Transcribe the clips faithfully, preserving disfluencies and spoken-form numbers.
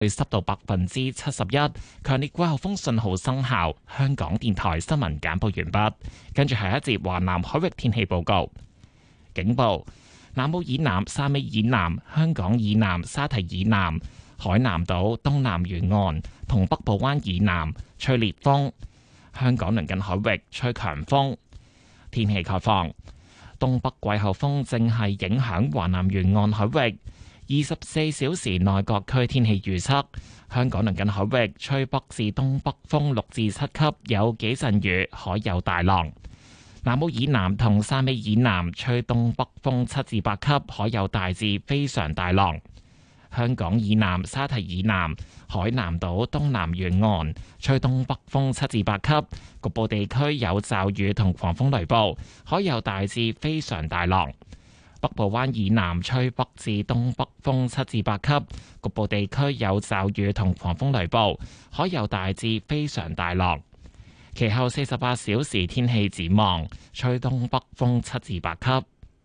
濕度百分之七十一，強烈季候風信號生效。香港電台新聞簡報完畢，跟住係一節華南海域天氣報告。警報：南澳以南、汕尾以南、香港以南、沙堤以南、海南島東南沿岸同北部灣以南吹烈風，香港鄰近海域吹強風。天氣概況：東北季候風正係影響華南沿岸海域。二十四小時內各區天氣預測：香港鄰近海域吹北至東北風六至七級，有幾陣雨，海有大浪。南澳以南同汕尾以南吹東北風七至八級，海有大至非常大浪。香港以南、沙堤以南、海南島東南沿岸吹東北風七至八級，局部地區有驟雨同狂風雷暴，海有大至非常大浪。北部灣以南吹北至東北風七至八級，局部地區有驟雨同狂風雷暴，海有大至非常大浪。其後四十八小時天氣展望，吹東北風七至八級。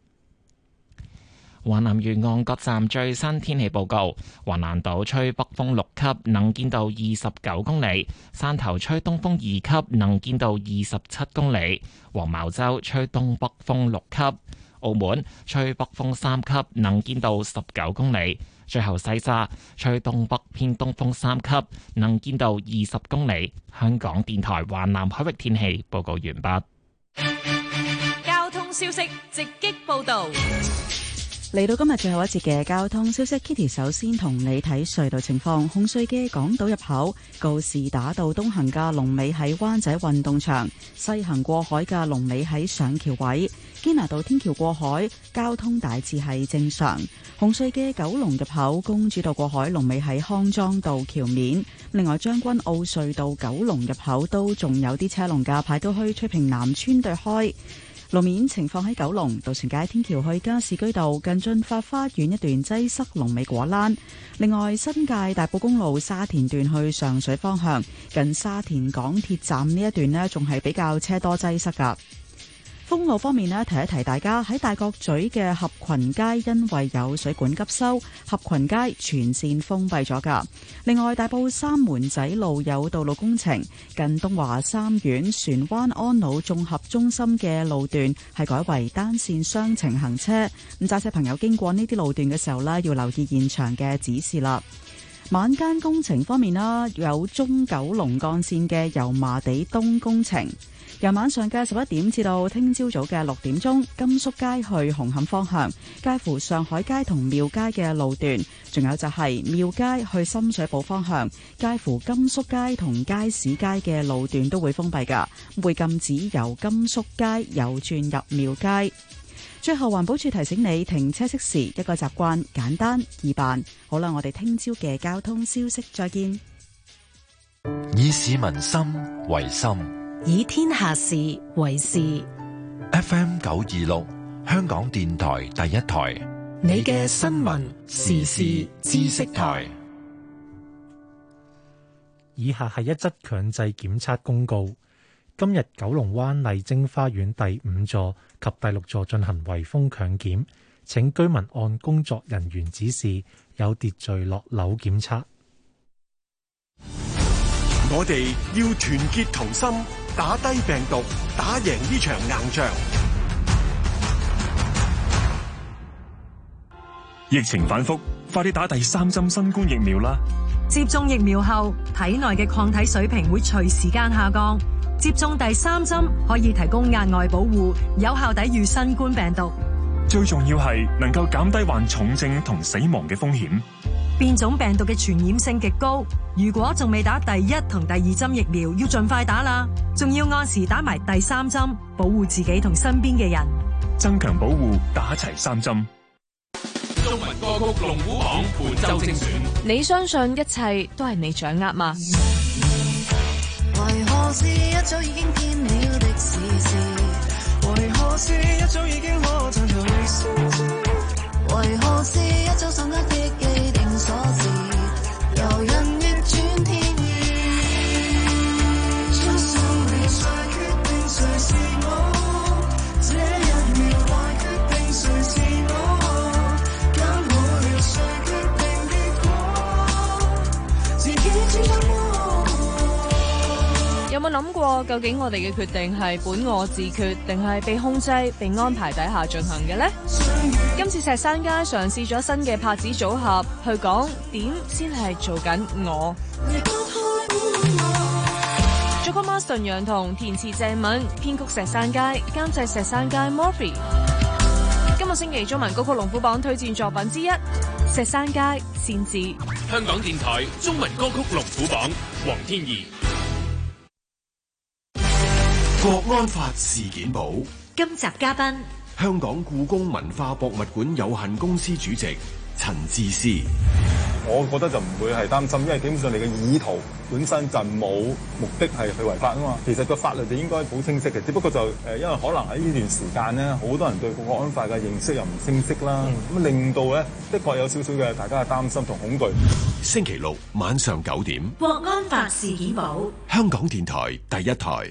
華南沿岸各站最新天氣報告：華南島吹北風六級，能見度二十九公里；汕頭吹東風二級，能見度二十七公里；黃茅洲吹東北風六級。澳門吹北風三級，能見度十九公里；最後西沙吹東北偏東風三級，能見度二十公里。香港電台華南海域天氣報告完畢。 交通消息直擊報道。 嚟到今日最後一節嘅交通消息 ，Kitty 首先同你睇隧道情況。紅隧嘅港島入口告士打道東行嘅龍尾喺灣仔運動場，西行過海嘅龍尾喺上橋位。堅拿道天橋過海交通大致係正常。紅隧嘅九龍入口公主道過海龍尾喺康莊道橋面。另外將軍澳隧道九龍入口都仲有啲車龍㗎，排到去翠屏南村對開。路面情況喺九龍渡船街天橋去加士居道近駿發花園一段擠塞，龍尾果欄。另外新界大埔公路沙田段去上水方向近沙田港鐵站呢一段呢，仲係比較車多擠塞噶。封路方面呢，提一提大家喺大角咀嘅合群街，因為有水管急修，合群街全線封閉咗噶。另外，大埔三門仔路有道路工程，近東華三院船灣安老綜合中心嘅路段係改為單線雙程行車。咁揸車朋友經過呢啲路段嘅時候呢，要留意現場嘅指示啦。晚間工程方面啦，有中九龍幹線嘅油麻地東工程。由晚上嘅十一點至到聽朝早嘅六點鐘，甘肅街去紅磡方向，介乎上海街同廟街嘅路段，仲有就係廟街去深水埗方向，介乎甘肅街同街市街嘅路段都會封閉㗎，會禁止由甘肅街右轉入廟街。最後，環保署提醒你停車熄匙一個習慣，簡單易辦。好啦，我哋聽朝嘅交通消息再見。 以市民心為心， 以天下事為事。 F M 九二六，香港電台第一台， 你嘅新聞時事知識台。 以下係一則強制檢測公告。今日九龍灣麗晶花園第五座及第六座進行圍封強檢，請居民按工作人員指示有秩序落樓檢測。 我哋要團結同心，打低病毒，打贏呢場硬仗。 疫情反覆，快啲打第三針新冠疫苗啦！ 接種疫苗後，體內嘅抗體水平會隨時間下降。接種第三針可以提供額外保護，有效抵禦新冠病毒。 最重要係能夠減低患重症同死亡嘅風險。 變種病毒嘅傳染性極高，如果仲未打第一同第二針疫苗，要盡快打啦。仲要按時打埋第三針，保護自己同身邊嘅人。 增強保護，打齊三針。 中文歌曲龍虎榜本周精選。 你相信一切都係你掌握嗎？ 為何是一早已經編了的事事？為何是一早已經可盡頭未先知？為何是一早手握的既定鎖匙？由人逆轉天意，出手你再決定誰是我，這一秒來決定誰是我，揀好了誰決定結果， 冇諗過究竟我哋嘅決定係本我自決，定係被控制、被安排底下進行嘅呢？今次石山街嘗試咗新嘅拍子組合，去講點先係做緊我。作曲 Master 楊彤，填詞鄭敏，編曲石山街，監製石山街 Murphy。今個星期中文歌曲龍虎榜推薦作品之一，石山街先知。 香港電台中文歌曲龍虎榜，黃天怡。 國安法事件簿今集嘉賓， 香港故宮文化博物館有限公司主席陳智思。 我覺得就唔會係擔心，因為基本上你嘅意圖本身就冇目的係去違法啊嘛。其實個法律就應該好清晰嘅，只不過就誒，因為可能喺呢段時間咧，好多人對國安法嘅認識又唔清晰啦，咁、嗯、令到咧的確有少少嘅大家嘅擔心同恐懼。 星期六晚上九點， 國安法事件簿， 香港電台第一台。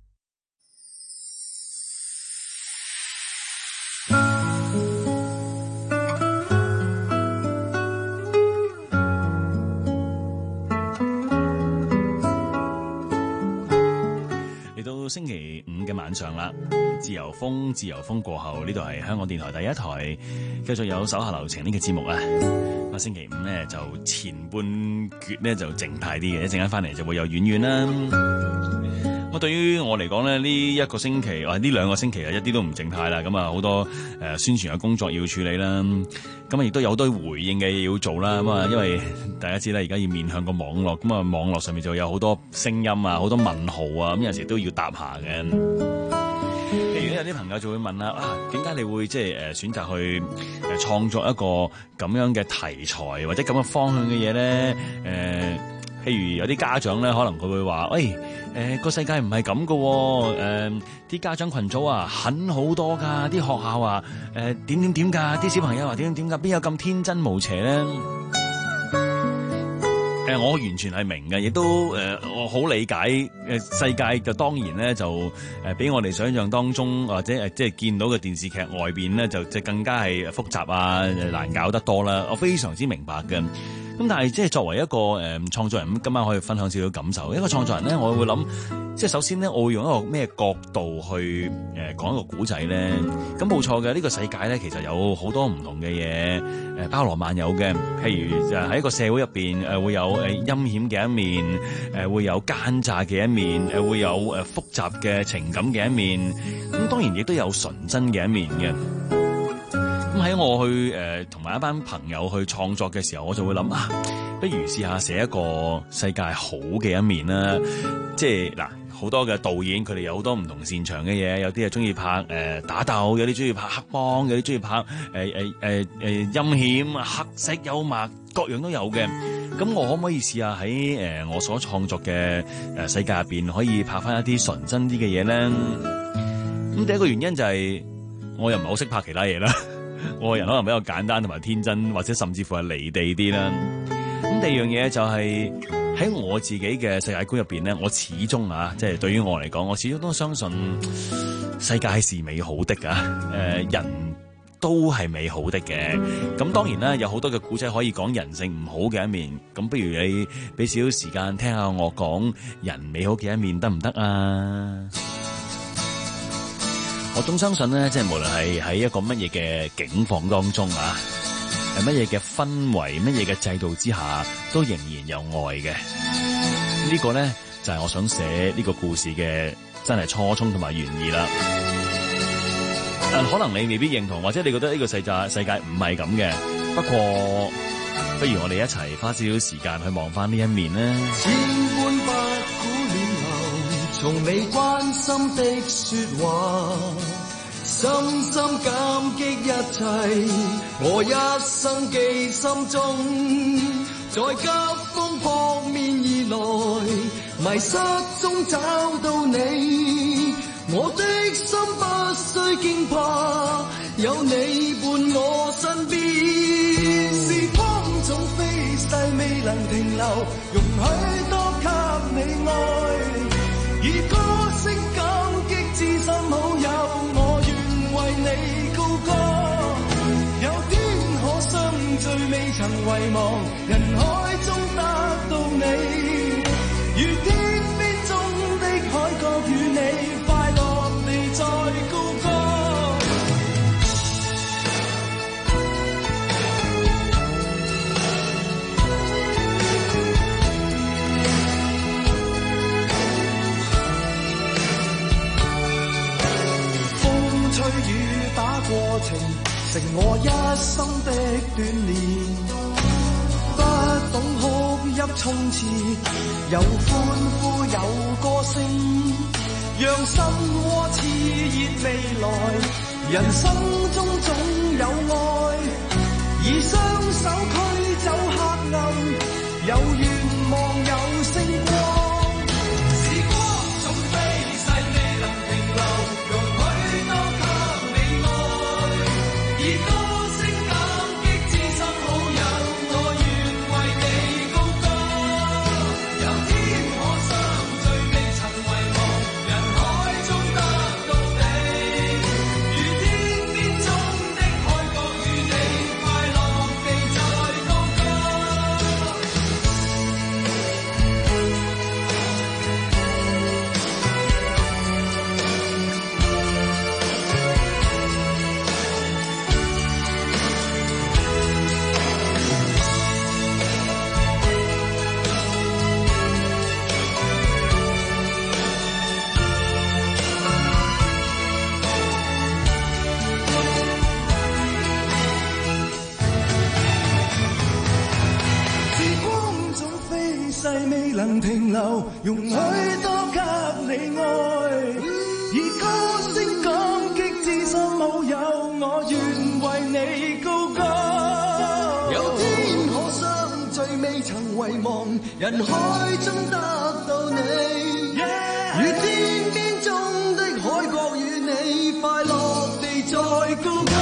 星期五嘅晚上啦，自由風自由風過後，呢度係香港電台第一台，繼續有手下留情呢個節目啊。啊，星期五咧就前半橛咧就靜態啲嘅，一陣間翻嚟就會有遠遠啦。咁對於我嚟講咧，呢一個星期或呢兩個星期啊，一啲都唔靜態啦。咁啊，好多誒宣傳嘅工作要處理啦。咁啊，亦都有好多回應嘅嘢要做啦。咁啊，因為大家知啦，而家要面向個網絡，咁啊，網絡上面就有好多聲音啊，好多問號啊，咁有時都要答下嘅。譬如有啲朋友就會問啦，啊，點解你會即係誒選擇去誒創作一個咁樣嘅題材或者咁嘅方向嘅嘢咧？誒、呃，譬如有啲家長咧，可能佢會話，喂，誒、呃、個世界唔係咁噶，誒、呃、啲家長群組啊狠好多噶，啲學校啊誒點點點噶，啲小朋友話點點點噶，邊有咁天真無邪咧？誒、呃，我完全係明嘅，亦都誒、呃，我好理解。誒、呃，世界就當然咧，就誒、呃，比我哋想象當中或者誒、呃，即係見到嘅電視劇外邊咧，就即係更加係複雜啊，難搞得多啦。我非常之明白嘅。咁但係即係作為一個誒、呃、創作人，今晚可以分享少少感受。一個創作人咧，我會諗，即係首先咧，我會用一個咩角度去誒、呃、講一個古仔咧？咁冇錯嘅，呢、這個世界咧，其實有好多唔同嘅嘢，誒、呃、包羅萬有嘅。譬如就喺一個社會入邊，誒、呃、會有誒陰險嘅一面，誒、呃、會有奸詐嘅一面，誒、呃、會有誒複雜嘅情感嘅一面。咁當然亦都有純真嘅一面嘅。咁喺我去誒同埋一班朋友去創作嘅時候，我就會諗啊，不如試下寫一個世界好嘅一面啦。即係嗱，好多嘅導演佢哋有好多唔同擅長嘅嘢，有啲係中意拍誒、呃、打鬥，有啲中意拍黑幫，有啲中意拍誒誒誒誒陰險、黑色幽默，各樣都有嘅。咁我可唔可以試下喺誒、呃、我所創作嘅誒世界入邊，可以拍翻一啲純真啲嘅嘢咧？咁第一個原因就係、是、我又唔係好識拍其他嘢啦。我個人可能比較簡單同埋天真，或者甚至乎係離地啲啦。咁第二樣嘢就係、是、喺我自己嘅世界觀入邊咧，我始終啊，即係對於我嚟講，我始終都相信世界是美好的啊。誒、呃，人都係美好的嘅。咁當然啦，有好多嘅古仔可以講人性唔好嘅一面。咁不如你俾少少時間聽下我講人美好嘅一面得唔得啊？我總相信咧，即係無論係喺一個乜嘢嘅境況當中啊，係乜嘢嘅氛圍、乜嘢嘅制度之下，都仍然有愛嘅。這個、呢個咧就係、是、我想寫呢個故事嘅真係初衷同埋原意啦。但可能你未必認同，或者你覺得呢個世界世界唔係咁嘅。不過，不如我哋一齊花少少時間去望翻呢一面咧。 千般不苦亂流，從未關心的説話，深深感激一切，我一生記心中，在急風撲面而來，迷失中找到你，我的心不需驚怕，有你伴我身邊。時光總飛逝未能停留，容許多給你愛，以歌聲感激知心好友，我願為你高歌。有天可相聚未曾遺忘，人海中得到你，如天邊中的過程，成我一生的鍛鍊。不懂哭泣衝刺，有歡呼有歌聲，讓心窩熾熱未來。人生中總有愛，以雙手驅走黑暗，有願望有星光。時光總飛逝未能停留，容許多給你愛，以歌聲感激知心好友，我願為你高歌。有天可相聚未曾遺忘，人海中得到你，如天邊中的海角與你快樂地在高歌。未能停留，容許多給你愛，以歌聲感激知心好友，我願為你高歌。有天可相聚未曾遺忘，人海中得到你，如天邊中的海角與你快樂地在高歌。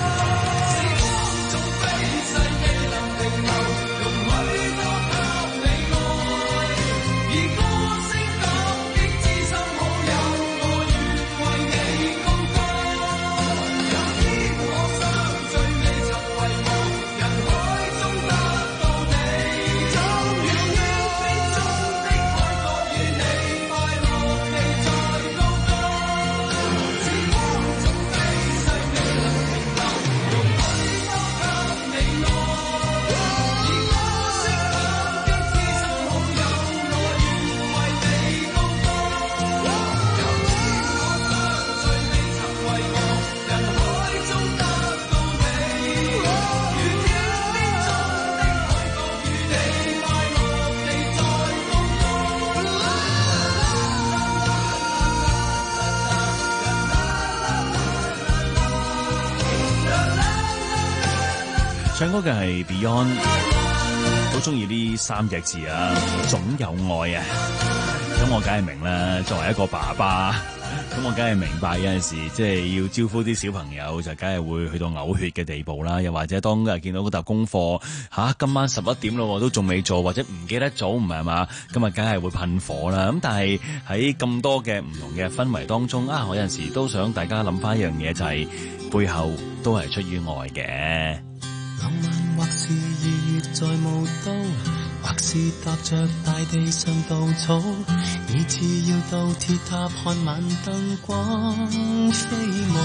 唱歌嘅係 Beyond， 好中意呢三隻字啊，總有愛啊。咁我梗係明啦，作為一個爸爸，咁我梗係明白有陣時即係要招呼啲小朋友，就梗係會去到嘔血嘅地步啦。又或者當日見到嗰沓功課吓、啊，今晚十一點咯，都仲未做，或者唔記得做，唔係嘛？今日梗係會噴火啦。咁但係喺咁多嘅唔同嘅氛圍當中啊，我有陣時都想大家諗翻一樣嘢，就係、是、背後都係出於愛嘅。 浪漫或是二月在霧都，或是踏着大地上稻草，以至要到鐵塔看晚燈光飛舞。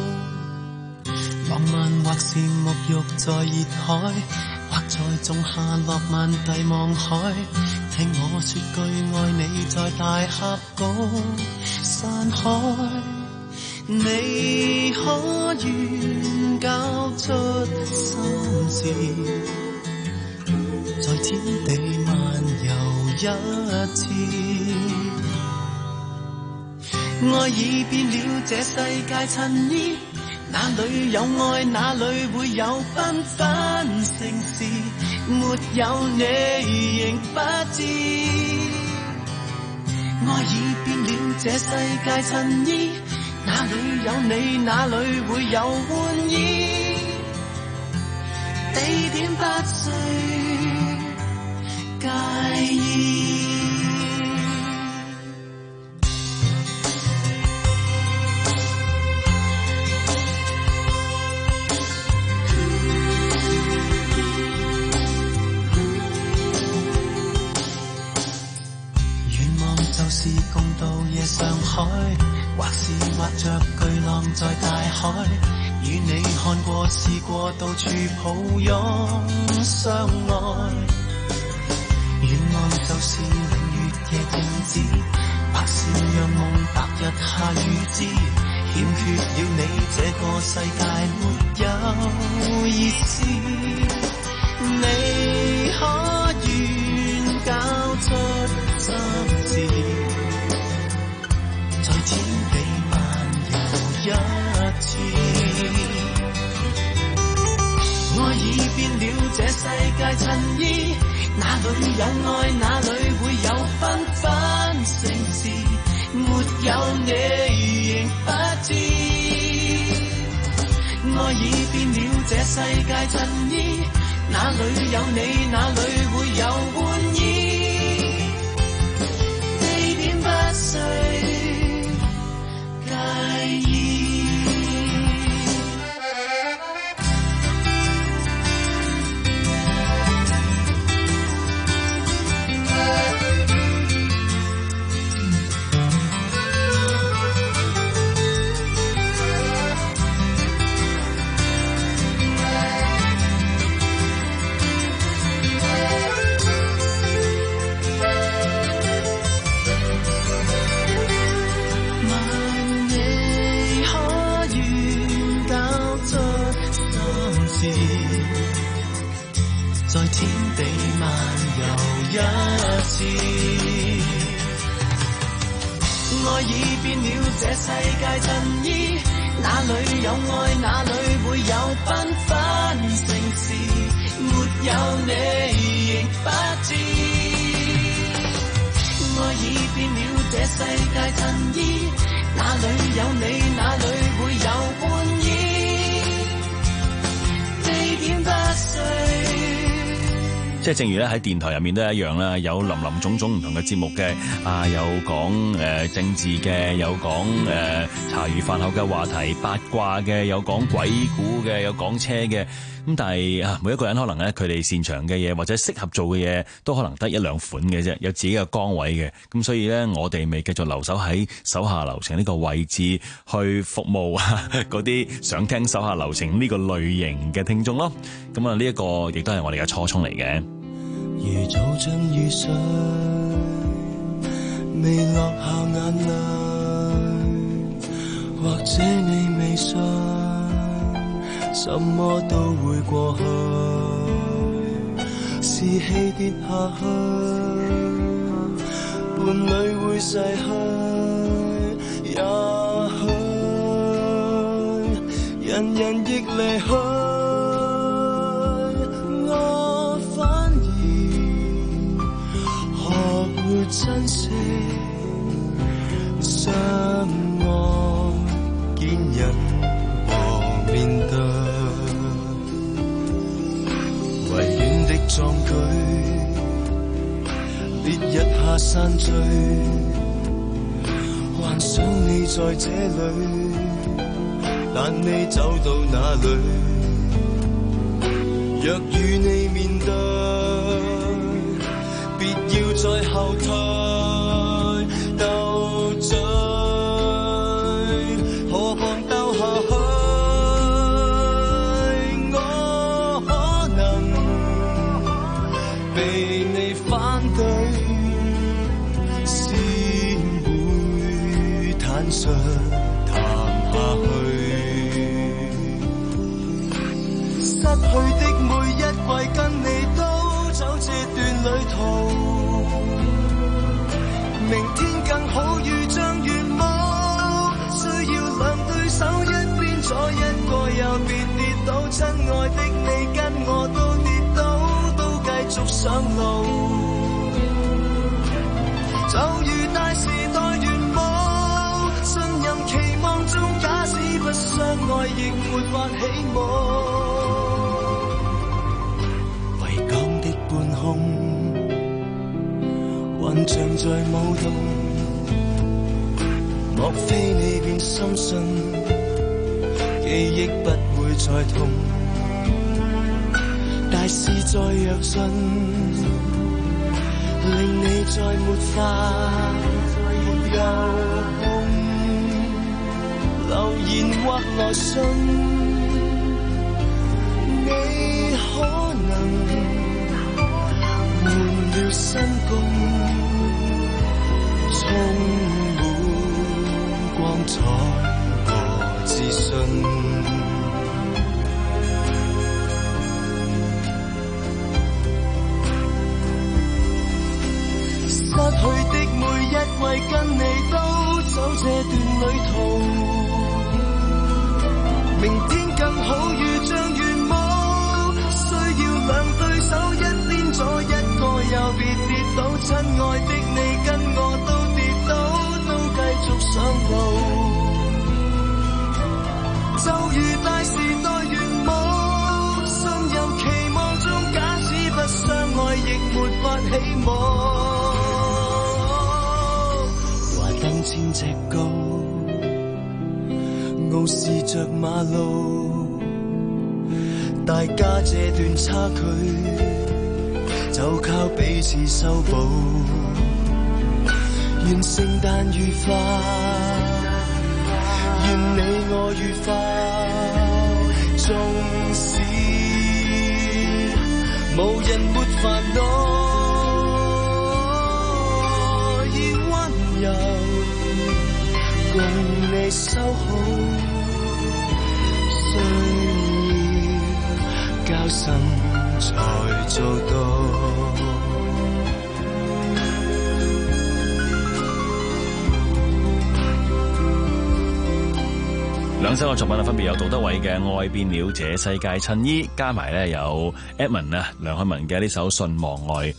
浪漫或是沐浴在熱海，或在仲夏落漫地望海，聽我說句愛你在大峽谷散開。你可願交出心事，在天地漫遊一次？愛已變了這世界襯衣，哪裏有愛哪裏會有繽紛盛事，沒有你仍不知。愛已變了這世界襯衣，哪裏有你哪裏會有歡意，地點不需介意。願望就是共度夜上海，或是劃着巨浪在大海，與你看過試過到處抱擁相愛。願望就是令月夜靜止，或是讓夢白日下雨之， 欠缺了你，這個世界沒有意思。你可願交出心事，在天地漫遊一次。愛已變了這世界襯衣，哪裏有愛，哪裏會有繽紛盛事。沒有你仍不知，愛已變了這世界襯衣，哪裏有你，哪裏會有玩意。地點不需介意。在天地漫遊一次，愛已變了這世界襯衣，哪裏有愛，哪裏會有繽紛盛事。沒有你仍不知，愛已變了這世界襯衣，哪裏有你，哪裏會有玩意。地點不需。 即係正如咧喺電台入面都一樣啦，有林林種種唔同嘅節目嘅，啊有講誒、呃、政治嘅，有講誒、呃、茶餘飯後嘅話題八卦嘅，有講鬼故嘅，有講車嘅。咁但係啊，每一個人可能咧佢哋擅長嘅嘢或者適合做嘅嘢都可能得一兩款嘅啫，有自己嘅崗位嘅。咁所以咧，我哋咪繼續留守喺手下留情呢個位置去服務嗰啲想聽手下留情呢個類型嘅聽眾咯。咁啊，呢一個亦都係我哋嘅初衷嚟嘅。 如早盡如水，未落下眼淚，或者你未信，什麼都會過去。士氣跌下去，伴侶會逝去，也許人人亦離去。珍惜相愛見人和面對，維園的壯舉，烈日下山追，幻想你在這裏，但你走到哪裏？若與你面對，別要再後退，鬥嘴，何妨鬥下去？我可能被你反對，先會坦率談下去。失去的每一季，跟你都走這段旅途。明天更好，如像願望，需要兩對手，一邊左一個右，別跌倒。親愛的你跟我都跌倒，都繼續上路。就如大時代願望，信任期望中，假使不相愛，亦沒法起舞。維港的半空，混像在舞動，莫非你便深信記憶不會再痛？大事在躍進，令你再沒法有空。留言或來信，你可能換了新工，充滿光彩。 自信。失去的每一位跟你都走這段旅途，明天更好遇像願望，需要兩對手一邊左一個右別跌倒，親愛的你跟我都跌倒，都繼續上路，就如大時代願望，信任期望中假使不相愛亦沒法希望。登千尺高，傲視着馬路，大家這段差距就靠彼此修補。願聖誕愉快，願你我愉快，縱使無人沒煩惱，共你修好，需要交心才做到。 兩首嘅作品啊，分別有杜德偉嘅《愛變了這世界襯衣》，加埋咧有 Edmond 啊梁漢文嘅呢首《信望愛》。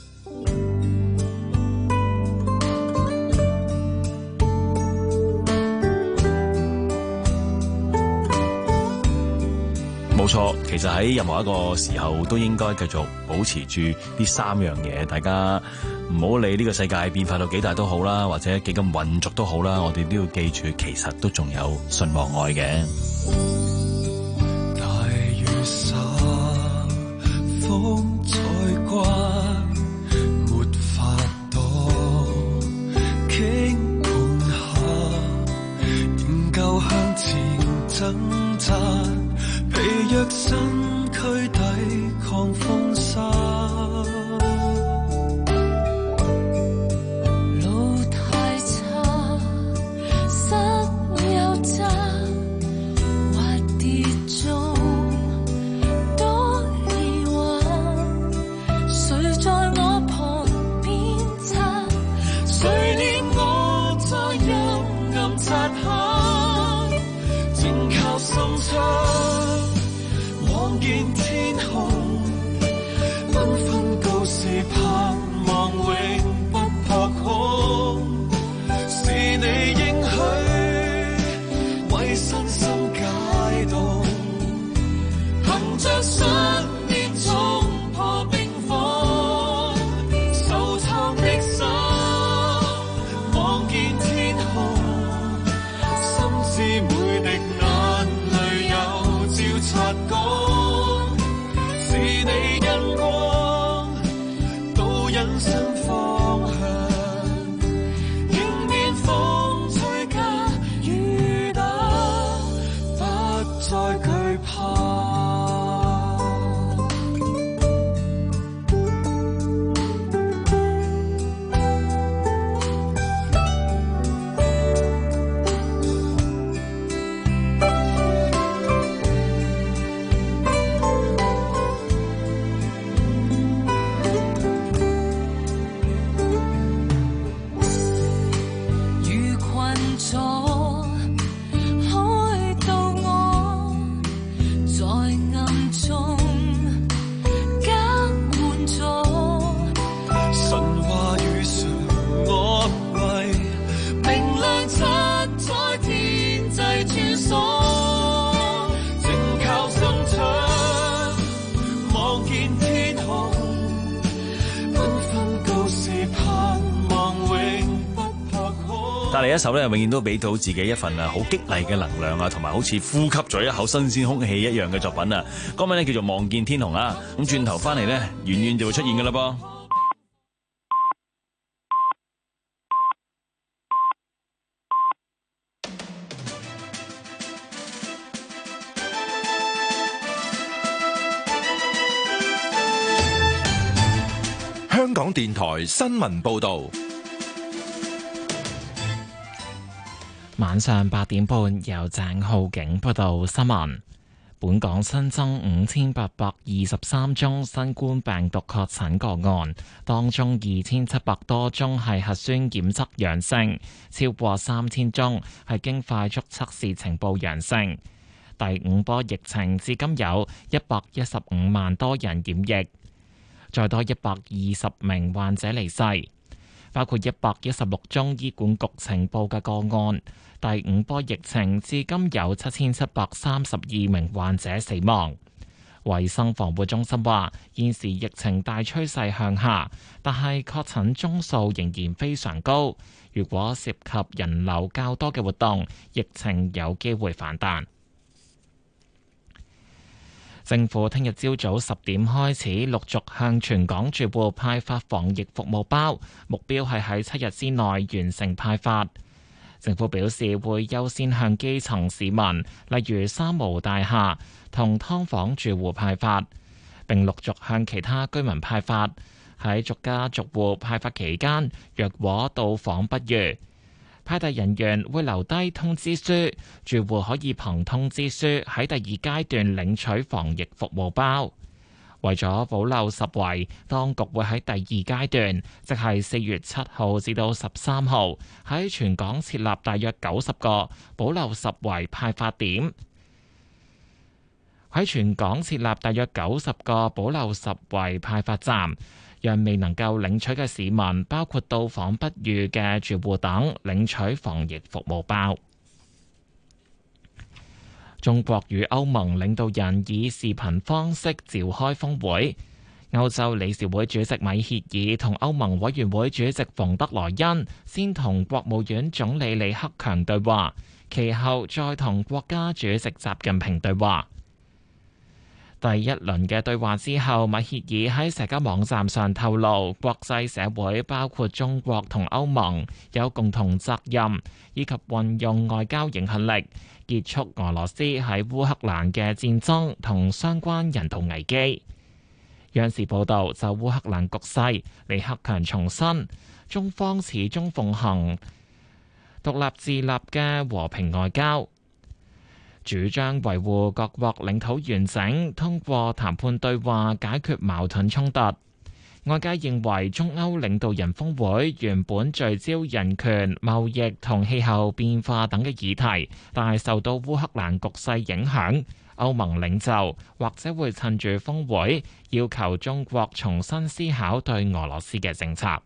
冇錯，其實喺任何一個時候都應該繼續保持住呢三樣嘢，大家唔好理呢個世界變化到幾大都好啦，或者幾咁混濁都好啦，我哋都要記住，其實都仲有信望愛嘅。 大雨灑，風再刮，沒法躲，傾盤下，仍舊向前掙扎。疲弱身軀抵抗風沙， 路太差，失又窄，滑跌中多疑惑，誰在我旁邊擦？誰念我在幽暗擦下？靜靠心窗。望見天空，繽紛告示盼望永不破空，是你應許為身心解凍，憑着信念衝破冰封，受創的心，望見天空，心知每滴眼淚有照擦乾。 帶嚟一首咧，永遠都俾到自己一份啊好激勵嘅能量啊，同埋好似呼吸咗一口新鮮空氣一樣嘅作品啊！歌名咧叫做《望見天虹》啊！咁轉頭翻嚟咧，遠遠就會出現㗎喇噃。 香港電台新聞報導。 晚上八點半，由鄭浩景報道新聞。本港新增五千八百二十三宗新冠病毒確診個案，當中二千七百多宗係核酸檢測陽性，超過三千宗係經快速測試呈報陽性。第五波疫情至今有一百一十五萬多人染疫，再多一百二十名患者離世，包括一百一十六宗醫管局呈報嘅個案。第五波疫情至今有七千七百三十二名患者死亡。衛生防護中心話，現時疫情大趨勢向下，但係確診宗數仍然非常高。如果涉及人流較多嘅活動，疫情有機會反彈。政府聽日朝早十點開始陸續向全港住戶派發防疫服務包，目標係喺七日之內完成派發。政府表示會優先向基層市民，例如三無大廈同劏房住戶派發，並陸續向其他居民派發。喺逐家逐戶派發期間，若果到訪不遇，派遞人員會留低通知書，住戶可以憑通知書喺第二階段領取防疫服務包。為咗保留十圍，當局會喺第二階段，即係四月七號至到十三號，喺全港設立大約九十個保留十圍派發點。喺全港設立大約九十個保留十圍派發站，讓未能夠領取嘅市民，包括到訪不遇嘅住戶等，領取防疫服務包。中國與歐盟領導人以視頻方式召開峰會，歐洲理事會主席米歇爾同歐盟委員會主席馮德萊恩先同國務院總理李克強對話，其後再同國家主席習近平對話。第一輪嘅對話之後，米歇爾喺社交網站上透露，國際社會包括中國同歐盟有共同責任，以及運用外交影響力結束俄羅斯喺烏克蘭嘅戰爭同相關人道危機。央視報道，就烏克蘭局勢，李克強重申，中方始終奉行獨立自立嘅和平外交，主張維護各國領土完整，通過談判對話解決矛盾衝突。外界認為中歐領導人峰會原本聚焦人權、貿易同氣候變化等嘅議題，但係受到烏克蘭局勢影響，歐盟領袖或者會趁住峰會要求中國重新思考對俄羅斯嘅政策。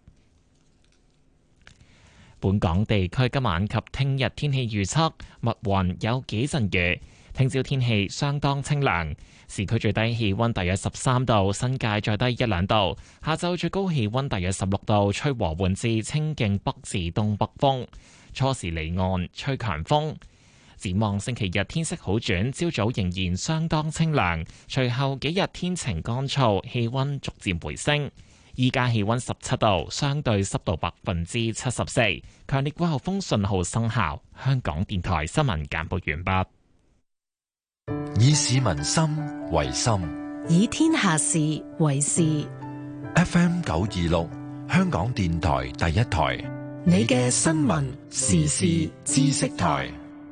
本港地區今晚及聽日天氣預測，密雲有幾陣雨，聽朝天氣相當清涼，市區最低氣溫大約十三度，新界再低一兩度。下晝最高氣溫大約十六度，吹和緩至清勁北至東北風，初時離岸吹強風。展望星期日天色好轉，朝早仍然相當清涼，隨後幾日天晴乾燥，氣溫逐漸回升。依家氣溫十七度，相對濕度百分之七十四，強烈季候風信號生效。香港電台新聞簡報完畢。 以市民心為心， 以天下事為事。 F M 九二六，香港電台第一台， 你嘅新聞時事知識台。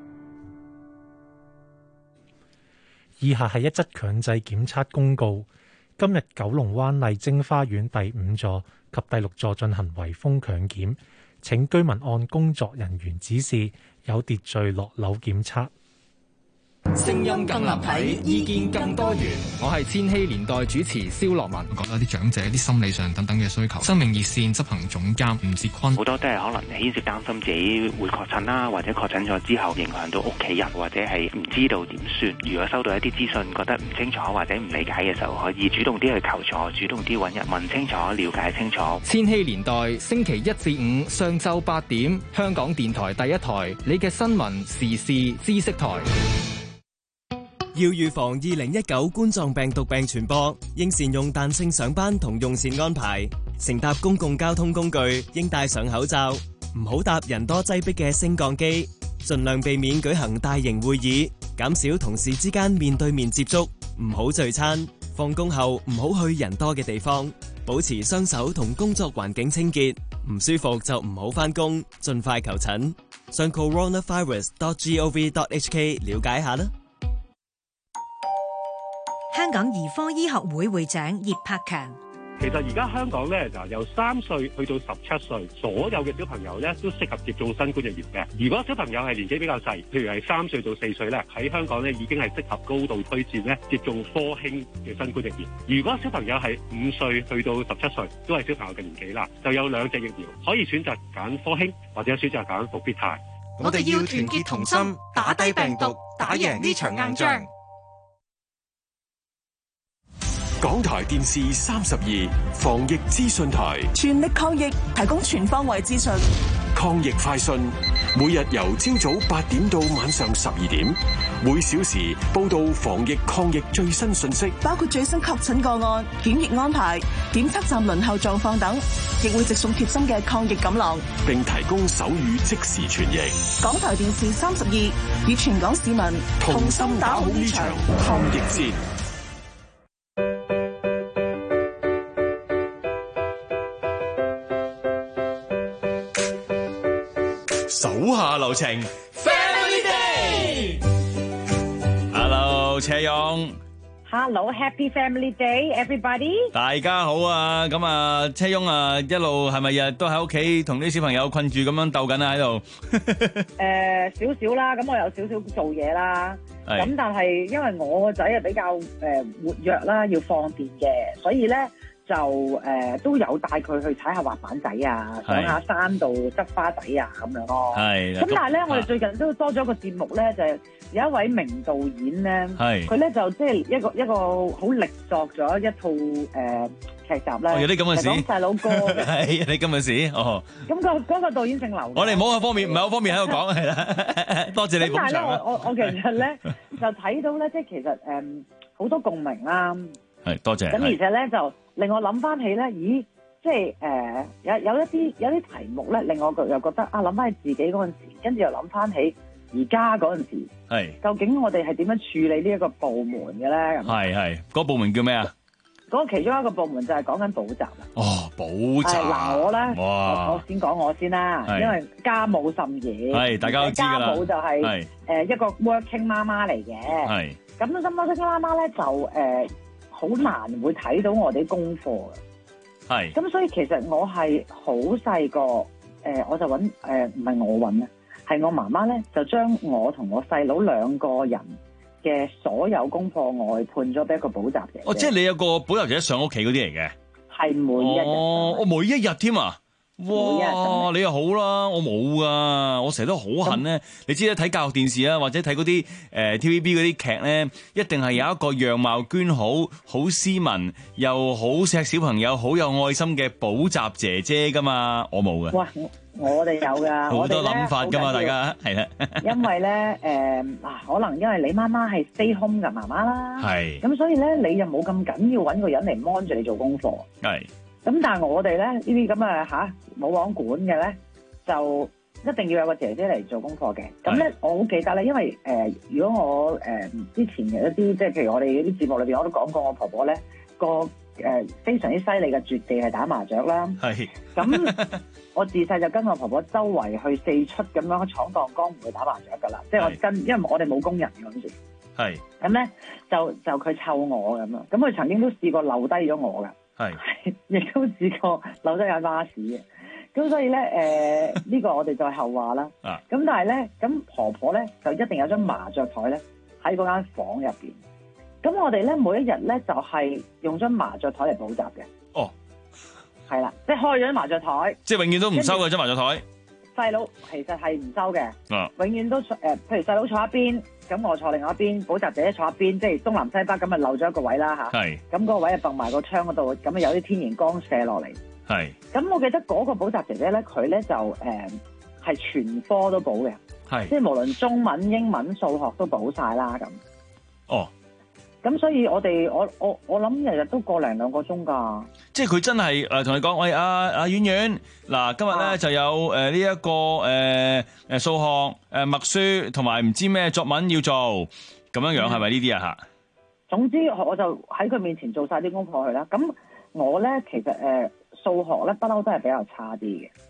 以下係一則強制檢測公告。今日九龍灣麗晶花園第五座及第六座進行圍封強檢，請居民按工作人員指示有秩序落樓檢測。 聲音更立體，意見更多元。我係千禧年代主持蕭樂文。 講到啲長者啲心理上等等嘅需求。生命熱線執行總監吳志坤， 好多都係可能牽涉擔心自己會確診啦，或者確診咗之後影響到屋企人，或者係唔知道點算。如果收到一啲資訊覺得唔清楚或者唔理解嘅時候，可以主動啲去求助，主動啲揾人問清楚、了解清楚。 千禧年代星期一至五上晝八點，香港電台第一台，你嘅新聞時事知識台。 要預防二零一九冠狀病毒病傳播，應善用彈性上班同用膳安排。乘搭公共交通工具應戴上口罩，唔好搭人多擠迫嘅升降機。盡量避免舉行大型會議，減少同事之間面對面接觸，唔好聚餐。放工後唔好去人多嘅地方，保持雙手同工作環境清潔。唔舒服就唔好返工，盡快求診。 上 coronavirus dot gov dot hk 了解下啦。 香港兒科醫學會會長葉柏強。 其實而家香港咧就由三歲去到十七歲，所有嘅小朋友咧都適合接種新冠疫苗嘅。如果小朋友係年紀比較細，譬如係三歲到四歲咧，喺香港咧已經係適合高度推薦咧接種科興嘅新冠疫苗。如果小朋友係五歲去到十七歲，都係小朋友嘅年紀啦，就有兩隻疫苗可以選擇揀科興或者選擇揀復必泰。 我哋要團結同心，打低病毒，打贏呢場硬仗。 港台電視三十二防疫資訊台， 全力抗疫，提供全方位資訊。 抗疫快訊，每日由朝早八點到晚上十二點，每小時報道防疫抗疫最新信息， 包括最新確診個案、檢疫安排、檢測站輪候狀況等，亦會直送貼心嘅抗疫錦囊， 並提供手語即時傳譯。 港台電視三十二與全港市民同心打好呢場抗疫戰。 手下留情 ，Family Day。Hello， 車勇。 Hello，Happy Family Day，everybody。 大家好啊，咁啊，車勇啊，一路係咪日日都喺屋企同啲小朋友困住咁樣鬥緊啊喺度？ 誒，少少啦，咁我有少少做嘢啦。咁但係因為我個仔啊比較誒活躍啦，要放電嘅，所以咧。就誒、呃、都有帶佢去踩下滑板仔啊，上下山度執花仔啊咁樣咯。係。咁但係咧，我哋最近都多咗個節目咧，就係、是、有一位名導演咧，佢咧就即係一個一個好力作咗一套誒、呃、劇集咧。 有啲咁嘅事。 講細佬哥。 係有啲咁嘅事。哦。 咁、那個嗰、那個導演姓劉。 我哋唔好個方面，唔係好方面喺度講係啦。多謝你捧場。 咁但係咧，我我我其實咧就睇到咧，即係其實誒好、嗯、多共鳴啦。 係多謝。 咁而且咧就。令我諗翻起咧，咦，即係誒、呃、有有一啲有啲題目咧，令我又覺得啊，諗翻起自己嗰陣時，跟住又諗翻起而家嗰陣時，係究竟我哋係點樣處理呢一個部門嘅咧？ 係係，嗰個部門叫咩啊？ 嗰個其中一個部門就係講緊補習啦。 哦，補習嗱，我咧， 哇， 我我先講我先啦，因為家務甚野， 係大家都知㗎啦。 家務就係、是、誒、呃、一個 working 媽媽嚟嘅，係咁咁 working 媽媽咧就誒。呃好難會睇到我哋功課嘅，係咁所以其實我係好細個，誒、呃、我就揾誒唔係我揾啊，係我媽媽咧就將我同我細佬兩個人嘅所有功課外判咗俾一個補習嘅。 哦，即係你有個補習者上屋企嗰啲嚟嘅， 係每一日。哦， 我每一日添啊！哇！你又好啦，我冇噶，我成日都好恨咧。你知啦，睇教育電視啊，或者睇嗰啲誒 T V B 嗰啲劇咧，一定係有一個樣貌娟好、好斯文又好錫小朋友、好有愛心嘅補習姐姐噶嘛。我冇噶。 哇！我哋有噶， 好多諗法噶嘛，大家係啦。 因為咧誒嗱，可能因為你媽媽係 stay home 嘅媽媽啦，係咁，所以咧你又冇咁緊要揾個人嚟 mon 住你做功課，係。咁但係我哋咧呢啲咁嘅吓冇王管嘅咧，就一定要有個姐姐嚟做功課嘅。咁咧我好記得咧，因為誒、呃、如果我誒、呃、之前嘅一啲即係譬如我哋嗰啲節目裏邊我都講過，我婆婆咧個誒、呃、非常之犀利嘅絕技係打麻雀啦。係。咁我自細就跟我婆婆周圍去四出咁樣闖蕩江湖去打麻雀噶啦。即係我跟，因為我哋冇工人嗰陣時。係。咁咧就就佢湊我咁樣，咁佢曾經都試過留低咗我噶。係，亦都試過留低有巴士嘅，咁所以咧，誒、呃、呢、呢個我哋再後話啦。啊，咁但係咧，咁婆婆咧就一定有張麻雀台咧喺嗰間房入邊。咁我哋咧每一日咧就係、是、用張麻雀台嚟補習嘅。哦，係啦，即係開咗張麻雀台，即係永遠都唔收嘅張麻雀台。細佬其實係唔收嘅，啊，永遠都誒、呃，譬如細佬坐一邊。咁我坐另外一邊，補習姐姐坐一邊，即係東南西北咁啊，漏咗一個位啦吓。係。咁嗰個位啊，掟埋個窗嗰度，咁啊有啲天然光射落嚟。係。咁我記得嗰個補習姐姐咧，佢咧就誒係、呃、全科都補嘅。係。即係無論中文、英文、數學都補晒啦咁。哦。咁所以我哋我我我諗日日都個零兩個鐘㗎。即係佢真係誒同你講，喂阿阿婉婉，嗱今日咧、啊、就有誒呢一個誒誒數學誒、呃、默書同埋唔知咩作文要做，咁樣樣係咪呢啲啊嚇？總之我就喺佢面前做晒啲功課去啦。咁我咧其實誒、呃、數學咧不嬲都係比較差啲嘅。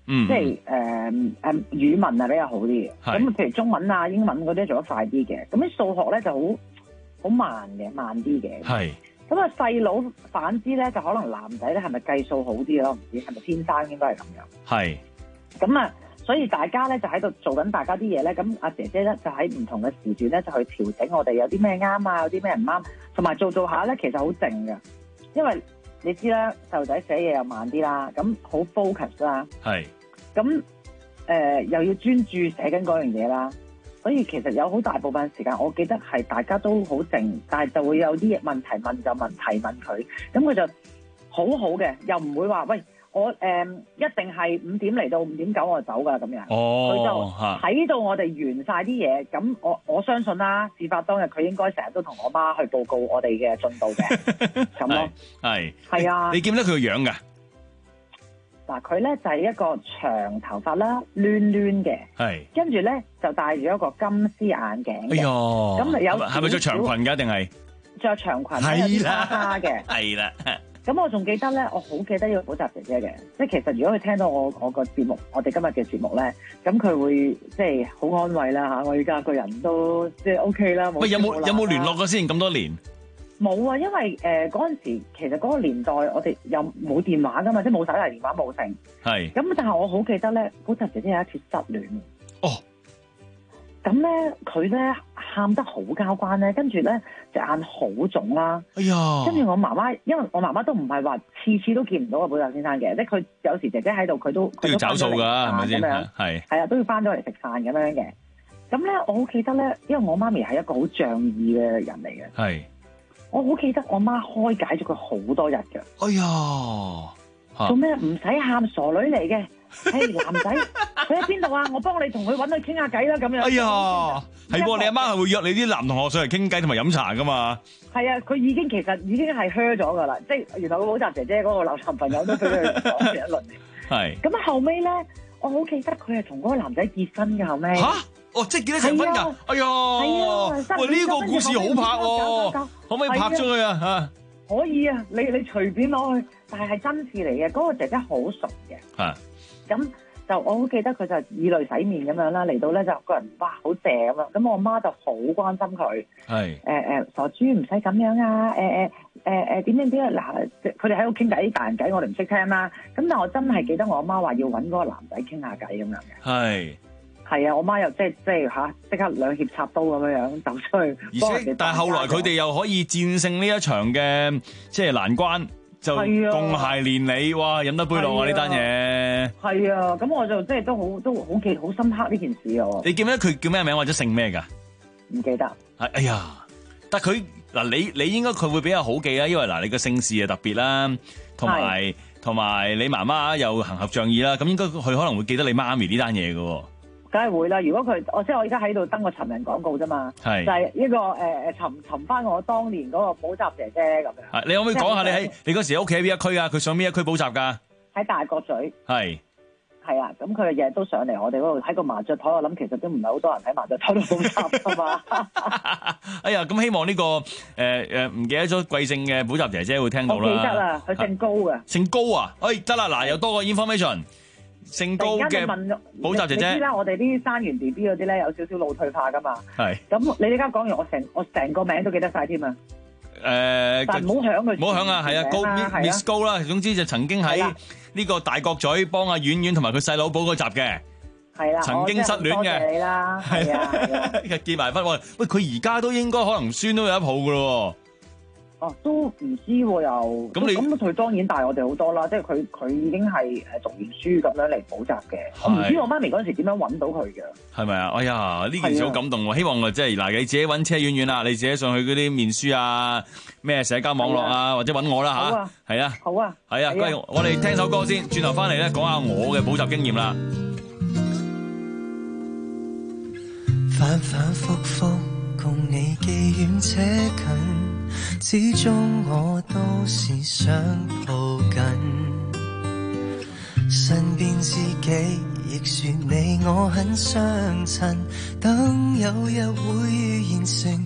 嗯、即係誒誒語文係比較好啲嘅。咁譬如中文啊、英文嗰啲做得快啲嘅。咁啲數學咧就好好慢嘅，慢啲嘅。係。咁啊細佬反之咧，就可能男仔咧係咪計數好啲咯？唔知係咪天生應該係咁樣。係。咁啊，所以大家咧就喺度做緊大家啲嘢咧。咁阿姐姐咧就喺唔同嘅時段咧就去調整我哋有啲咩啱啊，有啲咩唔啱，同埋做做下咧其實好靜嘅，因為你知啦，細路仔寫嘢又慢啲啦，咁好 focus 啦。係。咁誒、呃、又要專注寫緊嗰樣嘢啦，所以其實有好大部分時間，我記得係大家都好靜，但係就會有啲問題問就問提問佢，咁佢就好好嘅，又唔會話喂我誒、呃、一定係五點嚟到五點九我就走㗎咁樣。哦，佢就睇到我哋完晒啲嘢，咁我我相信啦，事發當日佢應該成日都同我媽去報告我哋嘅進度嘅，咁咯。係係啊，你見唔見到佢個樣㗎？嗱，佢咧就係、是、一個長頭髮啦，攣攣嘅，係，跟住咧就戴住一個金絲眼鏡。哎呀，咁啊有係咪着長裙㗎？定係着長裙？係啦，花嘅，係啦。咁我仲記得咧，我好記得呢個補習姐姐嘅，即係其實如果佢聽到我我個節目，我哋今日嘅節目咧，咁佢會即係好安慰啦嚇。我而家個人都即係 OK 啦。喂，有冇有冇聯絡過先咁多年？冇啊，因為誒嗰陣時其實嗰個年代我哋又冇電話噶嘛，即係冇手提電話冇成。係。咁但係我好記得咧，補習姐姐有一次失戀。哦。咁咧佢咧喊得好交關咧，跟住咧隻眼好腫啦。哎呀！跟住我媽媽，因為我媽媽都唔係話次次都見唔到個補習先生嘅，即係佢有時姐姐喺度，佢都都要找數㗎，係咪先？係。係啊，都要翻咗嚟食飯咁樣嘅。咁咧我好記得咧，因為我媽咪係一個好仗義嘅人嚟嘅。係。我好記得我媽開解咗佢好多日嘅。哎呀，做咩唔使喊，傻女嚟嘅？誒，男仔佢喺邊度啊？我幫你同佢搵佢傾下偈啦，咁樣。哎呀，係喎，你阿媽係會約你啲男同學上嚟傾偈同埋飲茶噶嘛？係啊，佢已經其實已經係 hurt 咗噶啦，即係原來個補習姐姐嗰個男朋友都俾佢講完一輪。係。咁後尾咧，我好記得佢係同嗰個男仔結婚嘅後尾。吓？哦，即係結咗成婚㗎？哎呀，喂，呢個故事好拍喎，可唔可以拍咗佢啊？嚇，可以啊，你你隨便攞去，但係係真事嚟嘅。嗰個姐姐好熟嘅，係，咁就我好記得佢就以淚洗面咁樣啦，嚟到咧就個人哇好正咁樣，咁我媽就好關心佢，係，誒誒傻豬唔使咁樣啊，誒誒誒誒點點點啊，嗱，佢哋喺度傾偈大人偈，我哋唔識聽啦，咁但我真係記得我阿媽話要揾嗰個男仔傾下偈咁樣嘅，係。係啊，我媽又即係即係吓，即刻兩脅插刀咁樣樣走出去。而且，但係後來佢哋又可以戰勝呢一場嘅即係難關，就共諧連理，哇！飲得杯落啊呢單嘢。係啊，咁我就即係都好都好記好深刻呢件事啊。你記唔記得佢叫咩名或者姓咩㗎？唔記得。係哎呀，但係佢嗱你你應該佢會比較好記啦，因為嗱你個姓氏啊特別啦，同埋同埋你媽媽又行俠仗義啦，咁應該佢可能會記得你媽咪呢單嘢㗎。梗係會啦！如果佢，我即係我而家喺度登個尋人廣告啫嘛，係就係、是、一個誒誒尋尋翻我當年嗰個補習姐姐咁樣。係，你可唔可以講下你喺你嗰時喺屋企喺邊一區啊？佢上邊一區補習㗎？喺大角咀。係係啊，咁佢日日都上嚟我哋嗰度喺個麻雀台，我諗其實都唔係好多人喺麻雀台度補習㗎嘛。哎呀，咁希望呢、這個誒誒唔記得咗貴姓嘅補習姐姐會聽到啦。我記得啦，佢姓高嘅。姓高啊？哎得啦，嗱又多個 information。姓高嘅補習姐姐，你知啦，我哋啲生完 B B 嗰啲咧有少少腦退化噶嘛。係。咁你而家講完，我成我成個名都記得晒添啊。誒、呃，但唔好響佢，唔好響啊，係啊，高 Miss 高啦。總之就曾經喺呢個大角咀幫阿婉婉同埋佢細佬補過習嘅。係啦。曾經失戀嘅。多謝你啦。係啊。結埋婚，喂，佢而家都應該可能孫都有一抱噶咯。哦，都唔知喎又，咁你咁佢當然大我哋好多啦，即係佢佢已經係誒讀完書咁樣嚟補習嘅，我唔知我媽咪嗰陣時點樣揾到佢嘅，係咪啊？哎呀，呢件事好感動喎！希望即係嗱，你自己揾車婉婉啦，你自己上去嗰啲面書啊，咩社交網絡啊，或者揾我啦吓，係啊，好啊，係啊，咁我哋聽首歌先，轉頭翻嚟咧講下我嘅補習經驗啦。 反反覆覆共你既遠且近，始終我都是想抱緊身邊知己，亦說你我很相襯，等有日會現成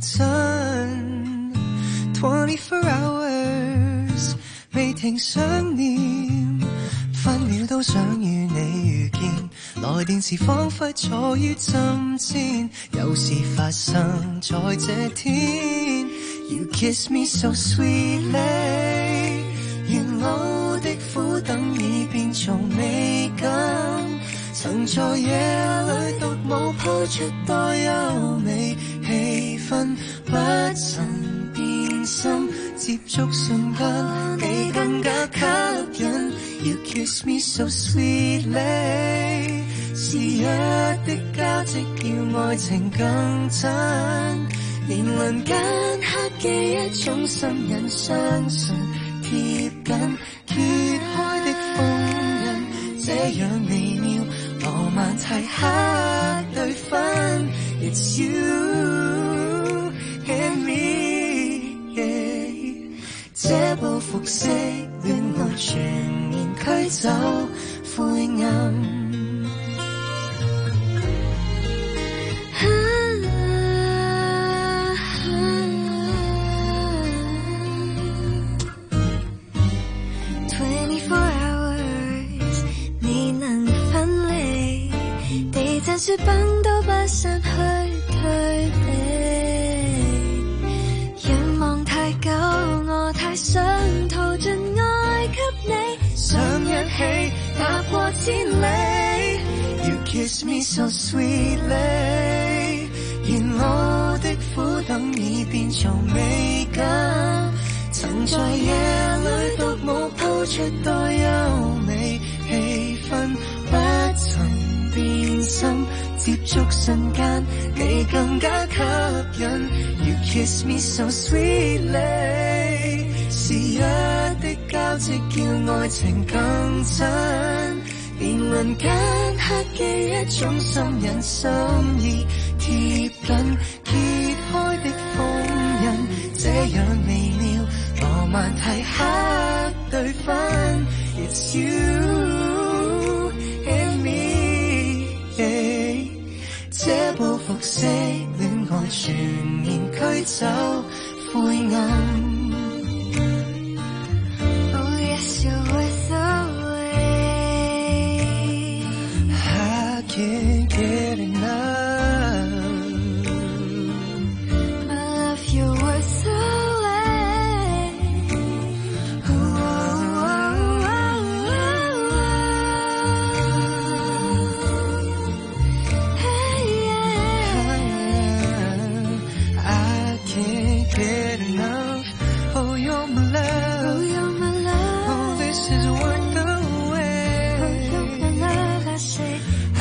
真。twenty four hours 未停想念，分秒處都想與你遇見，來電時彷彿坐於針尖，有事發生在這天。You kiss me so sweetly， 願我的苦等已變做美感，曾在夜裏獨舞譜出多優美氣氛，不曾變心，接觸瞬間你更加吸引。You kiss me so sweetly， 是日的交織叫愛情更真，連鄰間刻記一種心癮，相信貼緊揭開的封印，這樣微妙浪漫太黑對分。It's you and me， yeah， 這部服飾戀愛全面驅走灰暗。雪崩都不散去退避，仰望太久，我太想逃盡愛給你，想一起踏過千里。You kiss me so sweetly， 願我的苦等已變做美感，曾在夜裏獨舞譜出多優美氣氛，不曾變心，接觸瞬間你更加吸引。You kiss me so sweetly， 是日的交織叫愛情更真，連鄰間刻記一種心癮，心意貼緊揭開的封印，這樣微妙浪漫太黑對分。It's you and me，這部服飾戀愛全面驅走灰暗。Oh yes you're worth the wait， I can't get enough， My love you're worth the wait， oh, oh, oh, oh，Get enough, oh you're my love, oh you're my love, oh this is worth the wait, oh you're my love, I say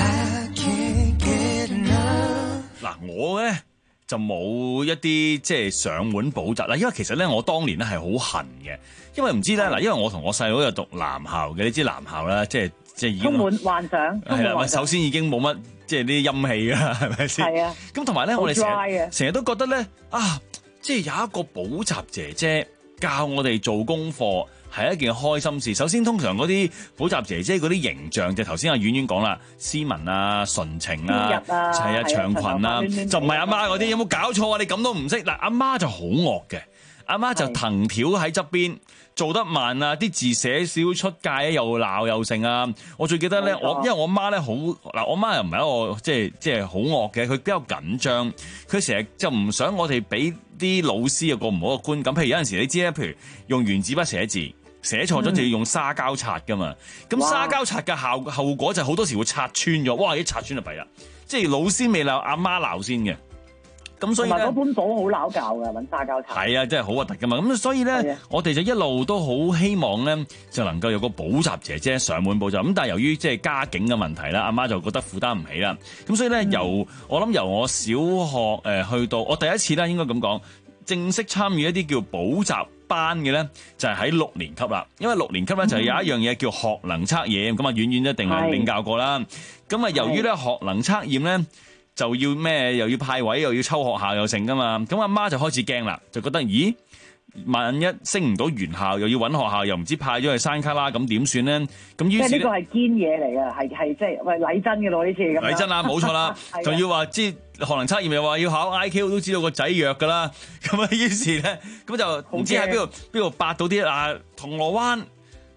I can't get enough。 嗱，我咧就冇一啲即係上門補習啦，因為其實咧我當年咧係好恨嘅，因為唔知咧嗱，因為我同我細佬又讀男校嘅，你知男校啦，即係即係已經充滿幻想， 係啦，首先已經冇乜即係啲陰氣啦，係咪先？係啊，咁同埋咧，我哋成日成日都覺得咧啊。即係有一個補習姐姐教我哋做功課係一件開心事。首先，通常嗰啲補習姐姐嗰啲形象，就頭先阿婉婉講啦，斯文啊、純情啊，係啊、長裙啊，就唔係阿媽嗰啲。有冇搞錯啊？你咁都唔識嗱？阿媽就好惡嘅，阿媽就藤條喺側邊。做得慢啊！啲字寫少出界又鬧又剩啊！我最記得咧，我因為我媽咧好嗱，我媽又唔係一個即係即係好惡嘅，佢比較緊張，佢成日就唔想我哋俾啲老師有個唔好嘅觀感。譬如有陣時你知咧，譬如用原子筆寫字，寫錯咗就要用沙膠擦噶嘛。咁、嗯、沙膠擦嘅效後果就好多時會擦穿咗。哇！一擦穿就弊啦，即係老師未鬧，阿媽鬧先嘅。咁所以咧， 嗰本簿好撈教㗎，揾沙膠擦。 係啊，真係好核突㗎嘛！咁所以咧，我哋就一路都好希望咧，就能夠有個補習姐姐上門補習。咁但係由於即係家境嘅問題啦，阿媽就覺得負擔唔起啦。咁所以咧、嗯，由我諗由我小學誒去到我第一次咧，應該咁講，正式參與一啲叫補習班嘅咧，就係喺六年級啦。因為六年級咧就係有一樣嘢叫學能測驗，咁啊，遠遠一定係領教過啦。咁啊，由於咧學能測驗咧。就要咩？又要派位，又要抽學校，又成噶嘛？咁阿媽就開始驚啦，就覺得咦，萬一升唔到原校，又要揾學校，又唔知派咗去山卡拉，咁點算咧？咁於是即係呢個係堅嘢嚟嘅，係係即係喂禮真嘅咯呢次咁。 禮真啊，冇錯啦，仲要話即係學能測驗又話要考 I Q， 都知道個仔弱噶啦。咁啊，於是咧，咁就唔知喺邊度邊度八到啲啊銅鑼灣